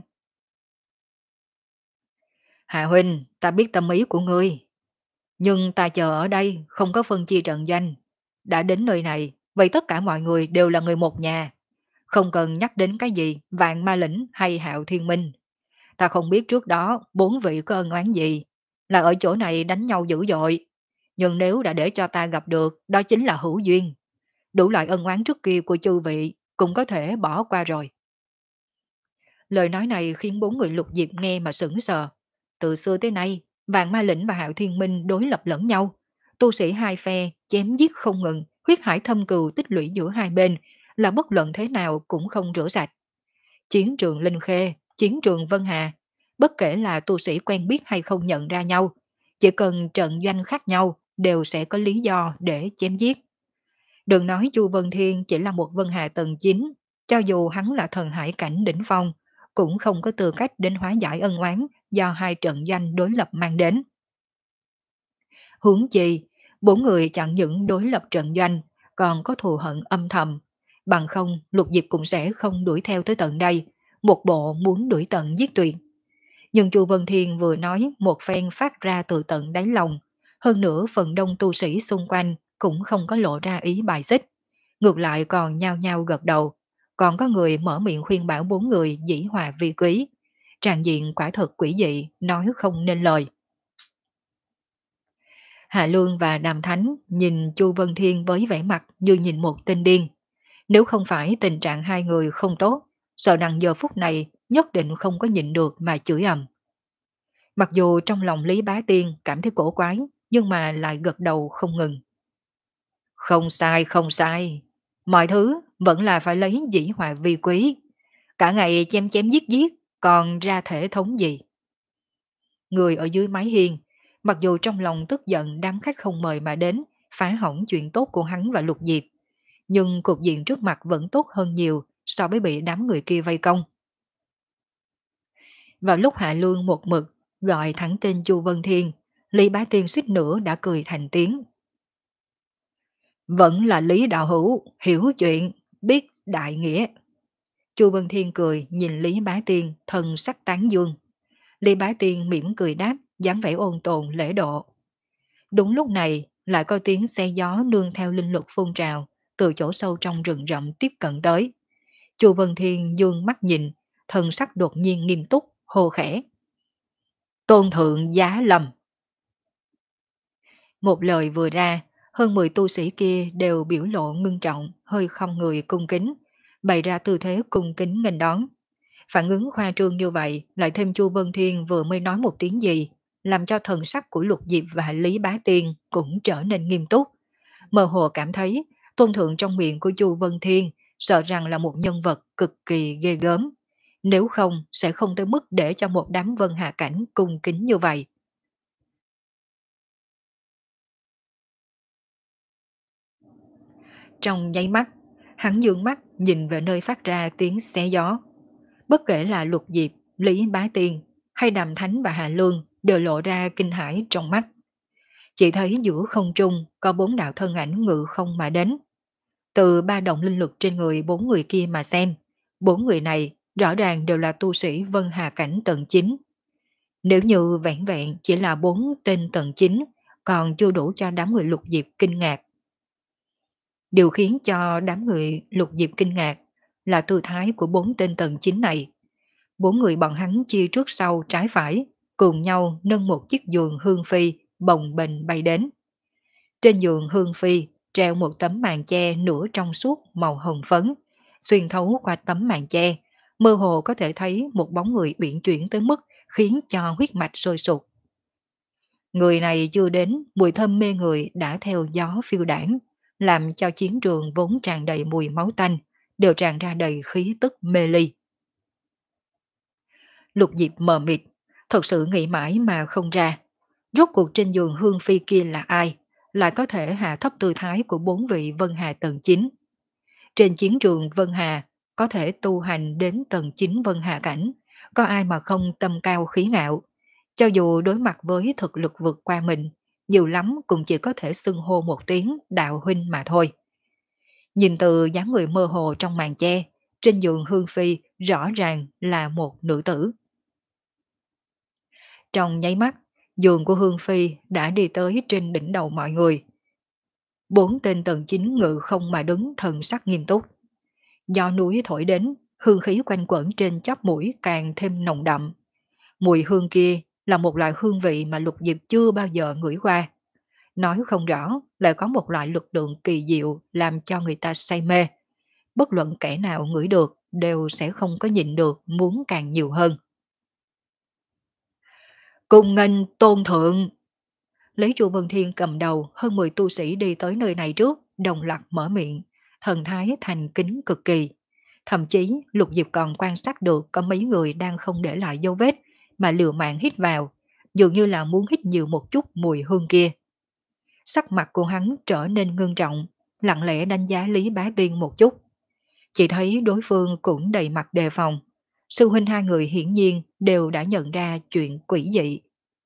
Hạ Huynh, ta biết tâm ý của ngươi. Nhưng ta chờ ở đây không có phân chia trận doanh. Đã đến nơi này, vậy tất cả mọi người đều là người một nhà. Không cần nhắc đến cái gì Vạn Ma Lĩnh hay Hạo Thiên Minh. Ta không biết trước đó bốn vị có ân oán gì, là ở chỗ này đánh nhau dữ dội. Nhưng nếu đã để cho ta gặp được, đó chính là hữu duyên. Đủ loại ân oán trước kia của chư vị cũng có thể bỏ qua rồi. Lời nói này khiến bốn người Lục Diệp nghe mà sững sờ. Từ xưa tới nay, Vạn Ma Lĩnh và Hạo Thiên Minh đối lập lẫn nhau. Tu sĩ hai phe chém giết không ngừng, huyết hải thâm cừu tích lũy giữa hai bên, là bất luận thế nào cũng không rửa sạch. Chiến trường Linh Khê, chiến trường Vân Hà, bất kể là tu sĩ quen biết hay không nhận ra nhau, chỉ cần trận doanh khác nhau đều sẽ có lý do để chém giết. Đừng nói Chu Vân Thiên chỉ là một Vân Hà tầng chín, cho dù hắn là thần hải cảnh đỉnh phong, cũng không có tư cách đến hóa giải ân oán do hai trận doanh đối lập mang đến. Huống chi, bốn người chẳng những đối lập trận doanh, còn có thù hận âm thầm. Bằng không, Lục Diệp cũng sẽ không đuổi theo tới tận đây, một bộ muốn đuổi tận giết tuyệt. Nhưng Chu Vân Thiên vừa nói một phen phát ra từ tận đáy lòng, hơn nữa phần đông tu sĩ xung quanh cũng không có lộ ra ý bài xích. Ngược lại còn nhao nhao gật đầu, còn có người mở miệng khuyên bảo bốn người dĩ hòa vi quý. Tràn diện quả thật quỷ dị, nói không nên lời. Hạ Lương và Đàm Thánh nhìn Chu Vân Thiên với vẻ mặt như nhìn một tên điên. Nếu không phải tình trạng hai người không tốt, sợ rằng giờ phút này nhất định không có nhịn được mà chửi ầm. Mặc dù trong lòng Lý Bá Tiên cảm thấy cổ quái, nhưng mà lại gật đầu không ngừng. Không sai, không sai. Mọi thứ vẫn là phải lấy dĩ hòa vi quý. Cả ngày chém chém giết giết, còn ra thể thống gì. người ở dưới mái hiên, mặc dù trong lòng tức giận đám khách không mời mà đến, phá hỏng chuyện tốt của hắn và Lục Diệp, nhưng cục diện trước mặt vẫn tốt hơn nhiều so với bị đám người kia vây công. Vào lúc Hạ Lương một mực gọi thẳng tên Chu Vân Thiên, Lý Bá Tiên suýt nữa đã cười thành tiếng. Vẫn là Lý Đạo Hữu, hiểu chuyện, biết đại nghĩa. Chu Vân Thiên cười nhìn Lý Bá Tiên thân sắc tán dương. Lý Bá Tiên mỉm cười đáp, dáng vẻ ôn tồn lễ độ. Đúng lúc này, lại có tiếng xe gió nương theo linh lực phun trào, từ chỗ sâu trong rừng rậm tiếp cận tới. Chu Vân Thiên dương mắt nhìn, thân sắc đột nhiên nghiêm túc, hô khẽ. Tôn thượng giá lầm. Một lời vừa ra, hơn mười tu sĩ kia đều biểu lộ ngưng trọng, hơi không người cung kính, bày ra tư thế cung kính nghênh đón. Phản ứng khoa trương như vậy, lại thêm Chu Vân Thiên vừa mới nói một tiếng gì, làm cho thần sắc của Lục Diệp và Lý Bá Tiên cũng trở nên nghiêm túc. Mơ hồ cảm thấy, tôn thượng trong miệng của Chu Vân Thiên sợ rằng là một nhân vật cực kỳ ghê gớm. Nếu không, sẽ không tới mức để cho một đám vân hạ cảnh cung kính như vậy. Trong nháy mắt, hắn dương mắt nhìn về nơi phát ra tiếng xé gió. Bất kể là Lục Diệp, Lý Bá Tiên hay Đàm Thánh và Hà Lương đều lộ ra kinh hãi trong mắt. Chỉ thấy giữa không trung có bốn đạo thân ảnh ngự không mà đến. Từ ba động linh lực trên người bốn người kia mà xem, bốn người này rõ ràng đều là tu sĩ Vân Hà Cảnh tầng chín. Nếu như vẹn vẹn chỉ là bốn tên tầng chín, còn chưa đủ cho đám người Lục Diệp kinh ngạc. Điều khiến cho đám người Lục Diệp kinh ngạc là tư thái của bốn tên tầng chín này. Bốn người bọn hắn chia trước sau trái phải, cùng nhau nâng một chiếc giường hương phi bồng bềnh bay đến. Trên giường hương phi treo một tấm màn che nửa trong suốt màu hồng phấn, xuyên thấu qua tấm màn che, mơ hồ có thể thấy một bóng người uyển chuyển tới mức khiến cho huyết mạch sôi sục. Người này chưa đến, mùi thơm mê người đã theo gió phiêu đảng, làm cho chiến trường vốn tràn đầy mùi máu tanh, đều tràn ra đầy khí tức mê ly. Lục Diệp mờ mịt, thật sự nghĩ mãi mà không ra. Rốt cuộc trên giường hương phi kia là ai, lại có thể hạ thấp tư thái của bốn vị Vân Hà tầng chín. Trên chiến trường Vân Hà, có thể tu hành đến tầng chín Vân Hà cảnh, có ai mà không tâm cao khí ngạo. Cho dù đối mặt với thực lực vượt qua mình, nhiều lắm cũng chỉ có thể xưng hô một tiếng đạo huynh mà thôi. Nhìn từ dáng người mơ hồ trong màn che, trên giường hương phi rõ ràng là một nữ tử. Trong nháy mắt, giường của Hương Phi đã đi tới trên đỉnh đầu mọi người. Bốn tên tầng chính ngự không mà đứng thần sắc nghiêm túc. Do núi thổi đến, hương khí quanh quẩn trên chóp mũi càng thêm nồng đậm. Mùi hương kia là một loại hương vị mà Lục Diệp chưa bao giờ ngửi qua. Nói không rõ, lại có một loại lực lượng kỳ diệu làm cho người ta say mê. Bất luận kẻ nào ngửi được đều sẽ không có nhịn được muốn càng nhiều hơn. Cùng nghênh tôn thượng. Lấy Chu Vân Thiên cầm đầu, hơn mười tu sĩ đi tới nơi này trước, đồng loạt mở miệng, thần thái thành kính cực kỳ. Thậm chí Lục Diệp còn quan sát được có mấy người đang không để lại dấu vết, mà liều mạng hít vào, dường như là muốn hít nhiều một chút mùi hương kia. Sắc mặt của hắn trở nên ngưng trọng, lặng lẽ đánh giá Lý Bá Tiên một chút. Chỉ thấy đối phương cũng đầy mặt đề phòng. Sư huynh hai người hiển nhiên đều đã nhận ra chuyện quỷ dị.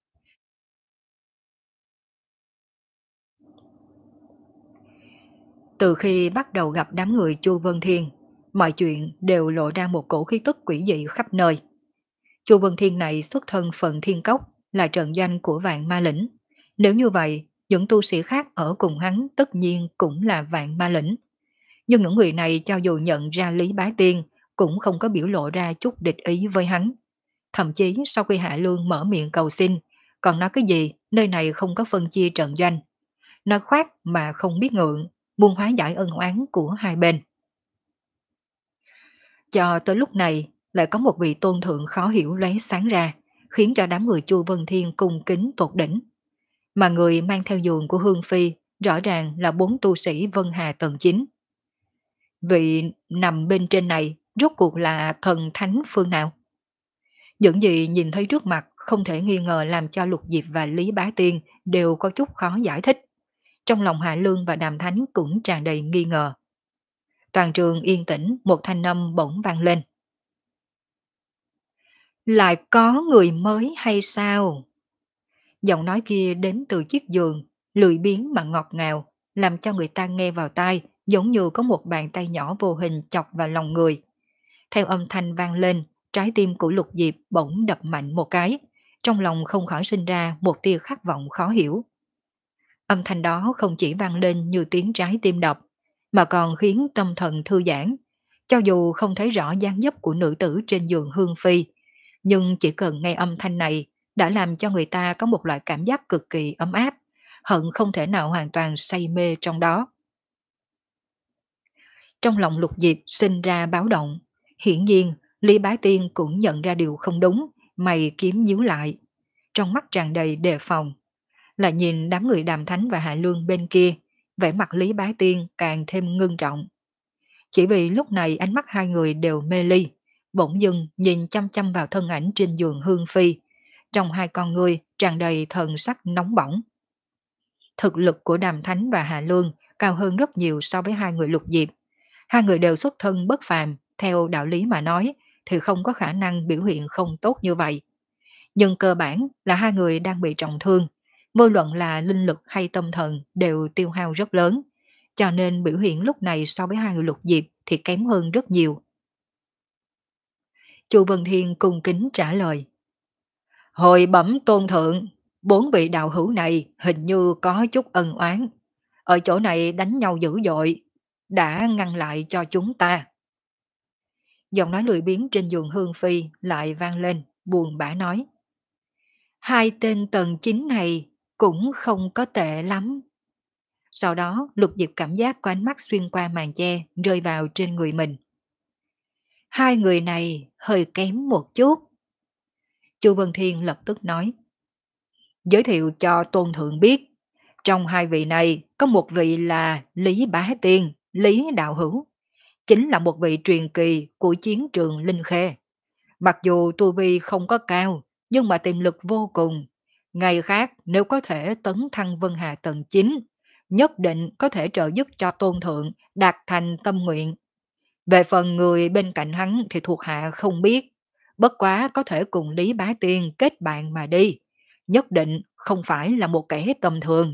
Từ khi bắt đầu gặp đám người Chu Vân Thiên, mọi chuyện đều lộ ra một cổ khí tức quỷ dị khắp nơi. Chu Vân Thiên này xuất thân phận thiên cốc, là trận doanh của vạn ma lĩnh. Nếu như vậy, những tu sĩ khác ở cùng hắn tất nhiên cũng là vạn ma lĩnh. Nhưng những người này cho dù nhận ra Lý Bá Tiên, cũng không có biểu lộ ra chút địch ý với hắn. Thậm chí sau khi Hạ Lương mở miệng cầu xin, còn nói cái gì nơi này không có phân chia trận doanh. Nói khoác mà không biết ngượng, muốn hóa giải ân oán của hai bên. Cho tới lúc này, lại có một vị tôn thượng khó hiểu lấy sáng ra, khiến cho đám người Chu Vân Thiên cung kính tột đỉnh. Mà người mang theo giường của Hương Phi rõ ràng là bốn tu sĩ Vân Hà tầng chín. Vị nằm bên trên này rốt cuộc là thần thánh phương nào? Những gì nhìn thấy trước mặt không thể nghi ngờ làm cho Lục Diệp và Lý Bá Tiên đều có chút khó giải thích. Trong lòng Hạ Lương và Đàm Thánh cũng tràn đầy nghi ngờ. Toàn trường yên tĩnh, một thanh âm bỗng vang lên. Lại có người mới hay sao? Giọng nói kia đến từ chiếc giường, lười biếng mà ngọt ngào, làm cho người ta nghe vào tai, giống như có một bàn tay nhỏ vô hình chọc vào lòng người. Theo âm thanh vang lên, trái tim của Lục Diệp bỗng đập mạnh một cái, trong lòng không khỏi sinh ra một tia khát vọng khó hiểu. Âm thanh đó không chỉ vang lên như tiếng trái tim đập, mà còn khiến tâm thần thư giãn. Cho dù không thấy rõ dáng dấp của nữ tử trên giường Hương Phi, nhưng chỉ cần nghe âm thanh này đã làm cho người ta có một loại cảm giác cực kỳ ấm áp, hận không thể nào hoàn toàn say mê trong đó. Trong lòng Lục Diệp sinh ra báo động, hiển nhiên Lý Bá Tiên cũng nhận ra điều không đúng, mày kiếm nhíu lại. Trong mắt tràn đầy đề phòng, là nhìn đám người Đàm Thánh và Hạ Lương bên kia, vẻ mặt Lý Bá Tiên càng thêm ngưng trọng. Chỉ vì lúc này ánh mắt hai người đều mê ly, bỗng dưng nhìn chăm chăm vào thân ảnh trên giường Hương Phi, trong hai con người tràn đầy thần sắc nóng bỏng. Thực lực của Đàm Thánh và Hạ Lương cao hơn rất nhiều so với hai người Lục Diệp. Hai người đều xuất thân bất phàm, theo đạo lý mà nói thì không có khả năng biểu hiện không tốt như vậy. Nhưng cơ bản là hai người đang bị trọng thương, vô luận là linh lực hay tâm thần đều tiêu hao rất lớn, cho nên biểu hiện lúc này so với hai người Lục Diệp thì kém hơn rất nhiều. Chu Vân Thiên cung kính trả lời. Hồi bẩm tôn thượng, bốn vị đạo hữu này hình như có chút ân oán. Ở chỗ này đánh nhau dữ dội, đã ngăn lại cho chúng ta. Giọng nói lười biếng trên giường Hương Phi lại vang lên, buồn bã nói. Hai tên tần chính này cũng không có tệ lắm. Sau đó Lục Diệp cảm giác có ánh mắt xuyên qua màn che rơi vào trên người mình. Hai người này hơi kém một chút. Chu Vân Thiên lập tức nói. Giới thiệu cho tôn thượng biết, trong hai vị này có một vị là Lý Bá Tiên, Lý Đạo Hữu, chính là một vị truyền kỳ của chiến trường Linh Khê. Mặc dù tu vi không có cao, nhưng mà tiềm lực vô cùng. Ngày khác nếu có thể tấn thăng Vân Hà tầng chín, nhất định có thể trợ giúp cho tôn thượng đạt thành tâm nguyện. Về phần người bên cạnh hắn thì thuộc hạ không biết, bất quá có thể cùng Lý Bá Tiên kết bạn mà đi, nhất định không phải là một kẻ tầm thường.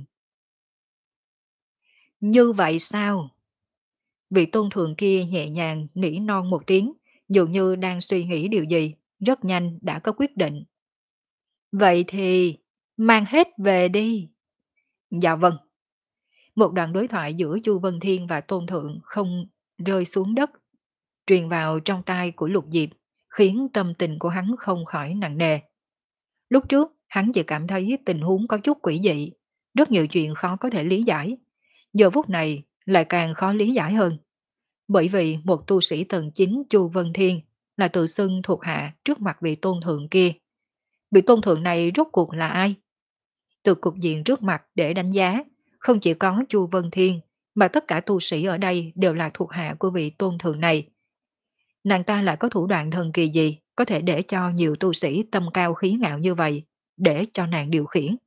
Như vậy sao? Vị tôn thượng kia nhẹ nhàng nỉ non một tiếng, dường như đang suy nghĩ điều gì, rất nhanh đã có quyết định. Vậy thì mang hết về đi. Dạ vâng. Một đoạn đối thoại giữa Chu Vân Thiên và tôn thượng không rơi xuống đất, truyền vào trong tai của Lục Diệp, khiến tâm tình của hắn không khỏi nặng nề. Lúc trước, hắn chỉ cảm thấy tình huống có chút quỷ dị, rất nhiều chuyện khó có thể lý giải. Giờ phút này lại càng khó lý giải hơn. Bởi vì một tu sĩ tầng chín Chu Vân Thiên là tự xưng thuộc hạ trước mặt vị tôn thượng kia. Vị tôn thượng này rốt cuộc là ai? Từ cục diện trước mặt để đánh giá, không chỉ có Chu Vân Thiên, mà tất cả tu sĩ ở đây đều là thuộc hạ của vị tôn thượng này. Nàng ta lại có thủ đoạn thần kỳ gì có thể để cho nhiều tu sĩ tâm cao khí ngạo như vậy, để cho nàng điều khiển?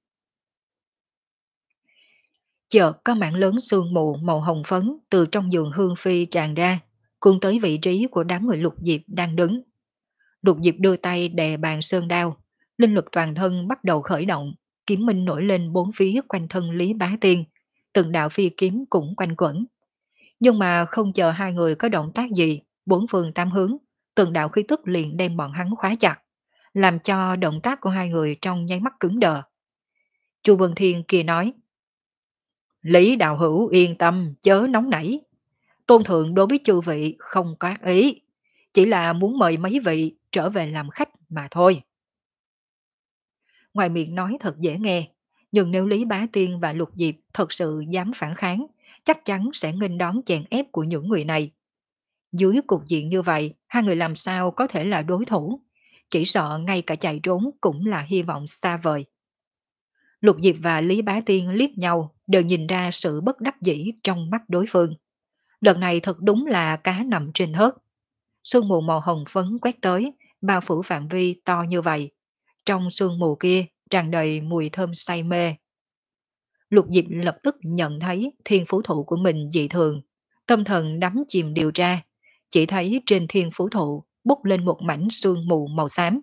Chợt có mảng lớn sương mù màu hồng phấn từ trong giường Hương Phi tràn ra, cuốn tới vị trí của đám người Lục Diệp đang đứng. Lục Diệp đưa tay đè bàn sơn đao, linh lực toàn thân bắt đầu khởi động, kiếm minh nổi lên bốn phía quanh thân Lý Bá Tiên, từng đạo phi kiếm cũng quanh quẩn. Nhưng mà không chờ hai người có động tác gì, bốn phương tám hướng, từng đạo khí tức liền đem bọn hắn khóa chặt, làm cho động tác của hai người trong nháy mắt cứng đờ. Chu Vân Thiên kia nói, Lý đạo hữu yên tâm, chớ nóng nảy. Tôn thượng đối với chư vị không có ác ý, chỉ là muốn mời mấy vị trở về làm khách mà thôi. Ngoài miệng nói thật dễ nghe, nhưng nếu Lý Bá Tiên và Lục Diệp thật sự dám phản kháng, chắc chắn sẽ nghênh đón chèn ép của những người này. Dưới cục diện như vậy, hai người làm sao có thể là đối thủ, chỉ sợ ngay cả chạy trốn cũng là hy vọng xa vời. Lục Diệp và Lý Bá Tiên liếc nhau, đều nhìn ra sự bất đắc dĩ trong mắt đối phương. Lần này thật đúng là cá nằm trên hớt. Sương mù màu hồng phấn quét tới, bao phủ phạm vi to như vậy. Trong sương mù kia tràn đầy mùi thơm say mê. Lục Diệp lập tức nhận thấy thiên phú thụ của mình dị thường, tâm thần đắm chìm điều tra, chỉ thấy trên thiên phú thụ bốc lên một mảnh sương mù màu xám.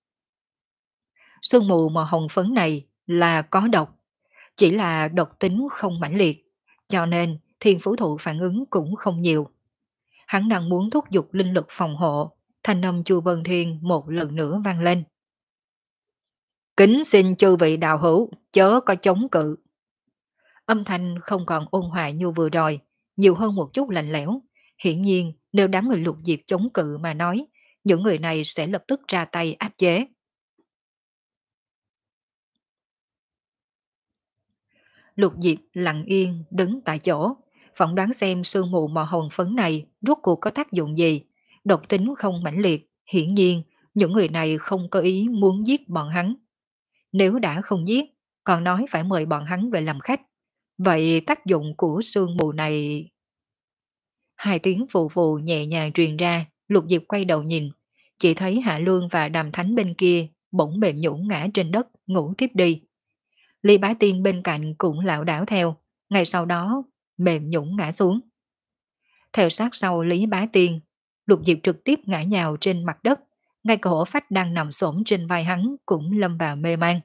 Sương mù màu hồng phấn này là có độc, chỉ là độc tính không mãnh liệt, cho nên thiên phú thụ phản ứng cũng không nhiều. Hắn đang muốn thúc giục linh lực phòng hộ, thanh âm Chu Vân Thiên một lần nữa vang lên. Kính xin chư vị đạo hữu, chớ có chống cự. Âm thanh không còn ôn hòa như vừa rồi, nhiều hơn một chút lạnh lẽo. Hiển nhiên, nếu đám người Lục Diệp chống cự mà nói, những người này sẽ lập tức ra tay áp chế. Lục Diệp lặng yên đứng tại chỗ, phỏng đoán xem sương mù màu hồng phấn này rốt cuộc có tác dụng gì. Độc tính không mãnh liệt, hiển nhiên những người này không có ý muốn giết bọn hắn. Nếu đã không giết, còn nói phải mời bọn hắn về làm khách. Vậy tác dụng của sương mù này... Hai tiếng phù phù nhẹ nhàng truyền ra, Lục Diệp quay đầu nhìn, chỉ thấy Hạ Lương và Đàm Thánh bên kia bỗng mềm nhũn ngã trên đất, ngủ tiếp đi. Lý Bá Tiên bên cạnh cũng lảo đảo theo, ngay sau đó mềm nhũn ngã xuống. Theo sát sau Lý Bá Tiên, Lục Diệp trực tiếp ngã nhào trên mặt đất, ngay cả hổ phách đang nằm xổm trên vai hắn cũng lâm vào mê man.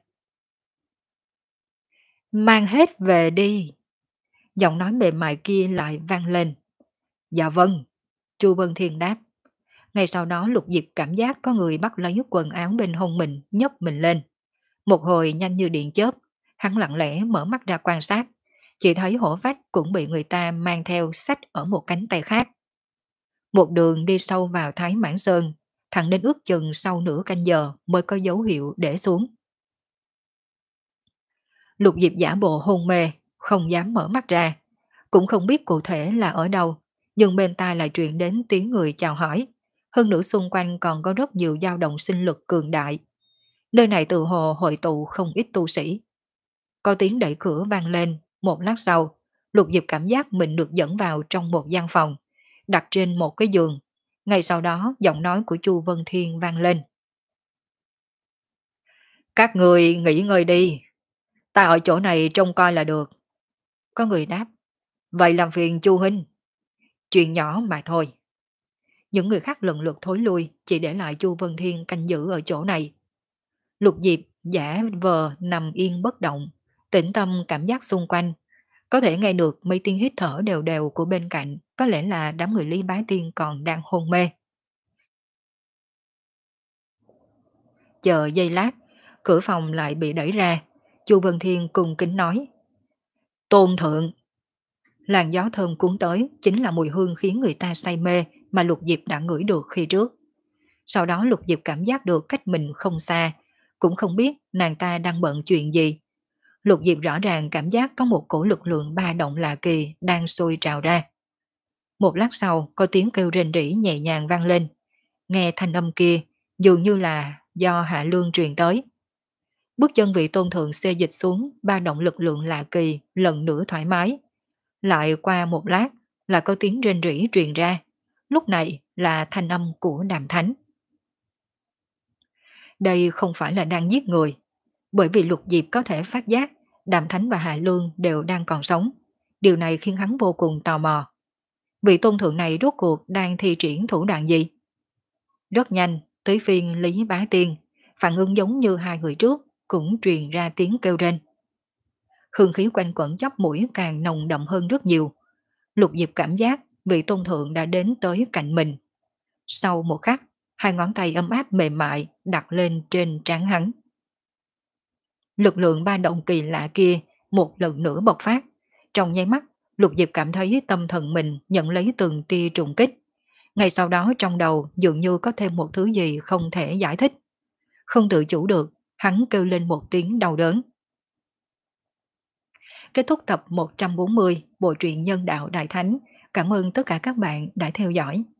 Mang hết về đi. Giọng nói mềm mại kia lại vang lên. Dạ vâng, Chu Vân Thiên đáp. Ngay sau đó Lục Diệp cảm giác có người bắt lấy quần áo bên hông mình, nhấc mình lên. Một hồi nhanh như điện chớp, hắn lặng lẽ mở mắt ra quan sát, chỉ thấy hổ phách cũng bị người ta mang theo xách ở một cánh tay khác. Một đường đi sâu vào Thái Mãn Sơn, thẳng đến ước chừng sau nửa canh giờ mới có dấu hiệu để xuống. Lục Diệp giả bộ hôn mê, không dám mở mắt ra, cũng không biết cụ thể là ở đâu, nhưng bên tai lại truyền đến tiếng người chào hỏi. Hơn nữa xung quanh còn có rất nhiều dao động sinh lực cường đại. Nơi này từ hồ hội tụ không ít tu sĩ. Có tiếng đẩy cửa vang lên, một lát sau, Lục Diệp cảm giác mình được dẫn vào trong một gian phòng, đặt trên một cái giường. Ngay sau đó giọng nói của Chu Vân Thiên vang lên. Các người nghỉ ngơi đi, ta ở chỗ này trông coi là được. Có người đáp, vậy làm phiền Chu huynh. Chuyện nhỏ mà thôi. Những người khác lần lượt thối lui, chỉ để lại Chu Vân Thiên canh giữ ở chỗ này. Lục Diệp giả vờ nằm yên bất động, tĩnh tâm cảm giác xung quanh. Có thể nghe được mấy tiếng hít thở đều đều của bên cạnh, có lẽ là đám người Lý Bá Tiên còn đang hôn mê. Chờ giây lát, cửa phòng lại bị đẩy ra. Chu Vân Thiên cùng kính nói. Tôn thượng. Làn gió thơm cuốn tới chính là mùi hương khiến người ta say mê mà Lục Diệp đã ngửi được khi trước. Sau đó Lục Diệp cảm giác được cách mình không xa, cũng không biết nàng ta đang bận chuyện gì. Lục Diệp rõ ràng cảm giác có một cổ lực lượng ba động lạ kỳ đang sôi trào ra. Một lát sau có tiếng kêu rền rỉ nhẹ nhàng vang lên. Nghe thanh âm kia dường như là do Hạ Lương truyền tới. Bước chân vị tôn thượng xê dịch xuống, ba động lực lượng lạ kỳ lần nữa thoải mái. Lại qua một lát là có tiếng rên rỉ truyền ra. Lúc này là thanh âm của Đàm Thánh. Đây không phải là đang giết người, bởi vì Lục Diệp có thể phát giác Đàm Thánh và Hạ Lương đều đang còn sống. Điều này khiến hắn vô cùng tò mò. Vị tôn thượng này rốt cuộc đang thi triển thủ đoạn gì? Rất nhanh, tới phiên Lý Bá Tiên, phản ứng giống như hai người trước, cũng truyền ra tiếng kêu rên. Hương khí quanh quẩn chóp mũi càng nồng đậm hơn rất nhiều. Lục Diệp cảm giác vị tôn thượng đã đến tới cạnh mình. Sau một khắc, hai ngón tay ấm áp mềm mại đặt lên trên trán hắn. Lực lượng ba động kỳ lạ kia một lần nữa bộc phát. Trong nháy mắt, Lục Diệp cảm thấy tâm thần mình nhận lấy từng tia trùng kích. Ngay sau đó trong đầu dường như có thêm một thứ gì không thể giải thích. Không tự chủ được, hắn kêu lên một tiếng đau đớn. Kết thúc tập một trăm bốn mươi Bộ truyện Nhân Đạo Đại Thánh. Cảm ơn tất cả các bạn đã theo dõi.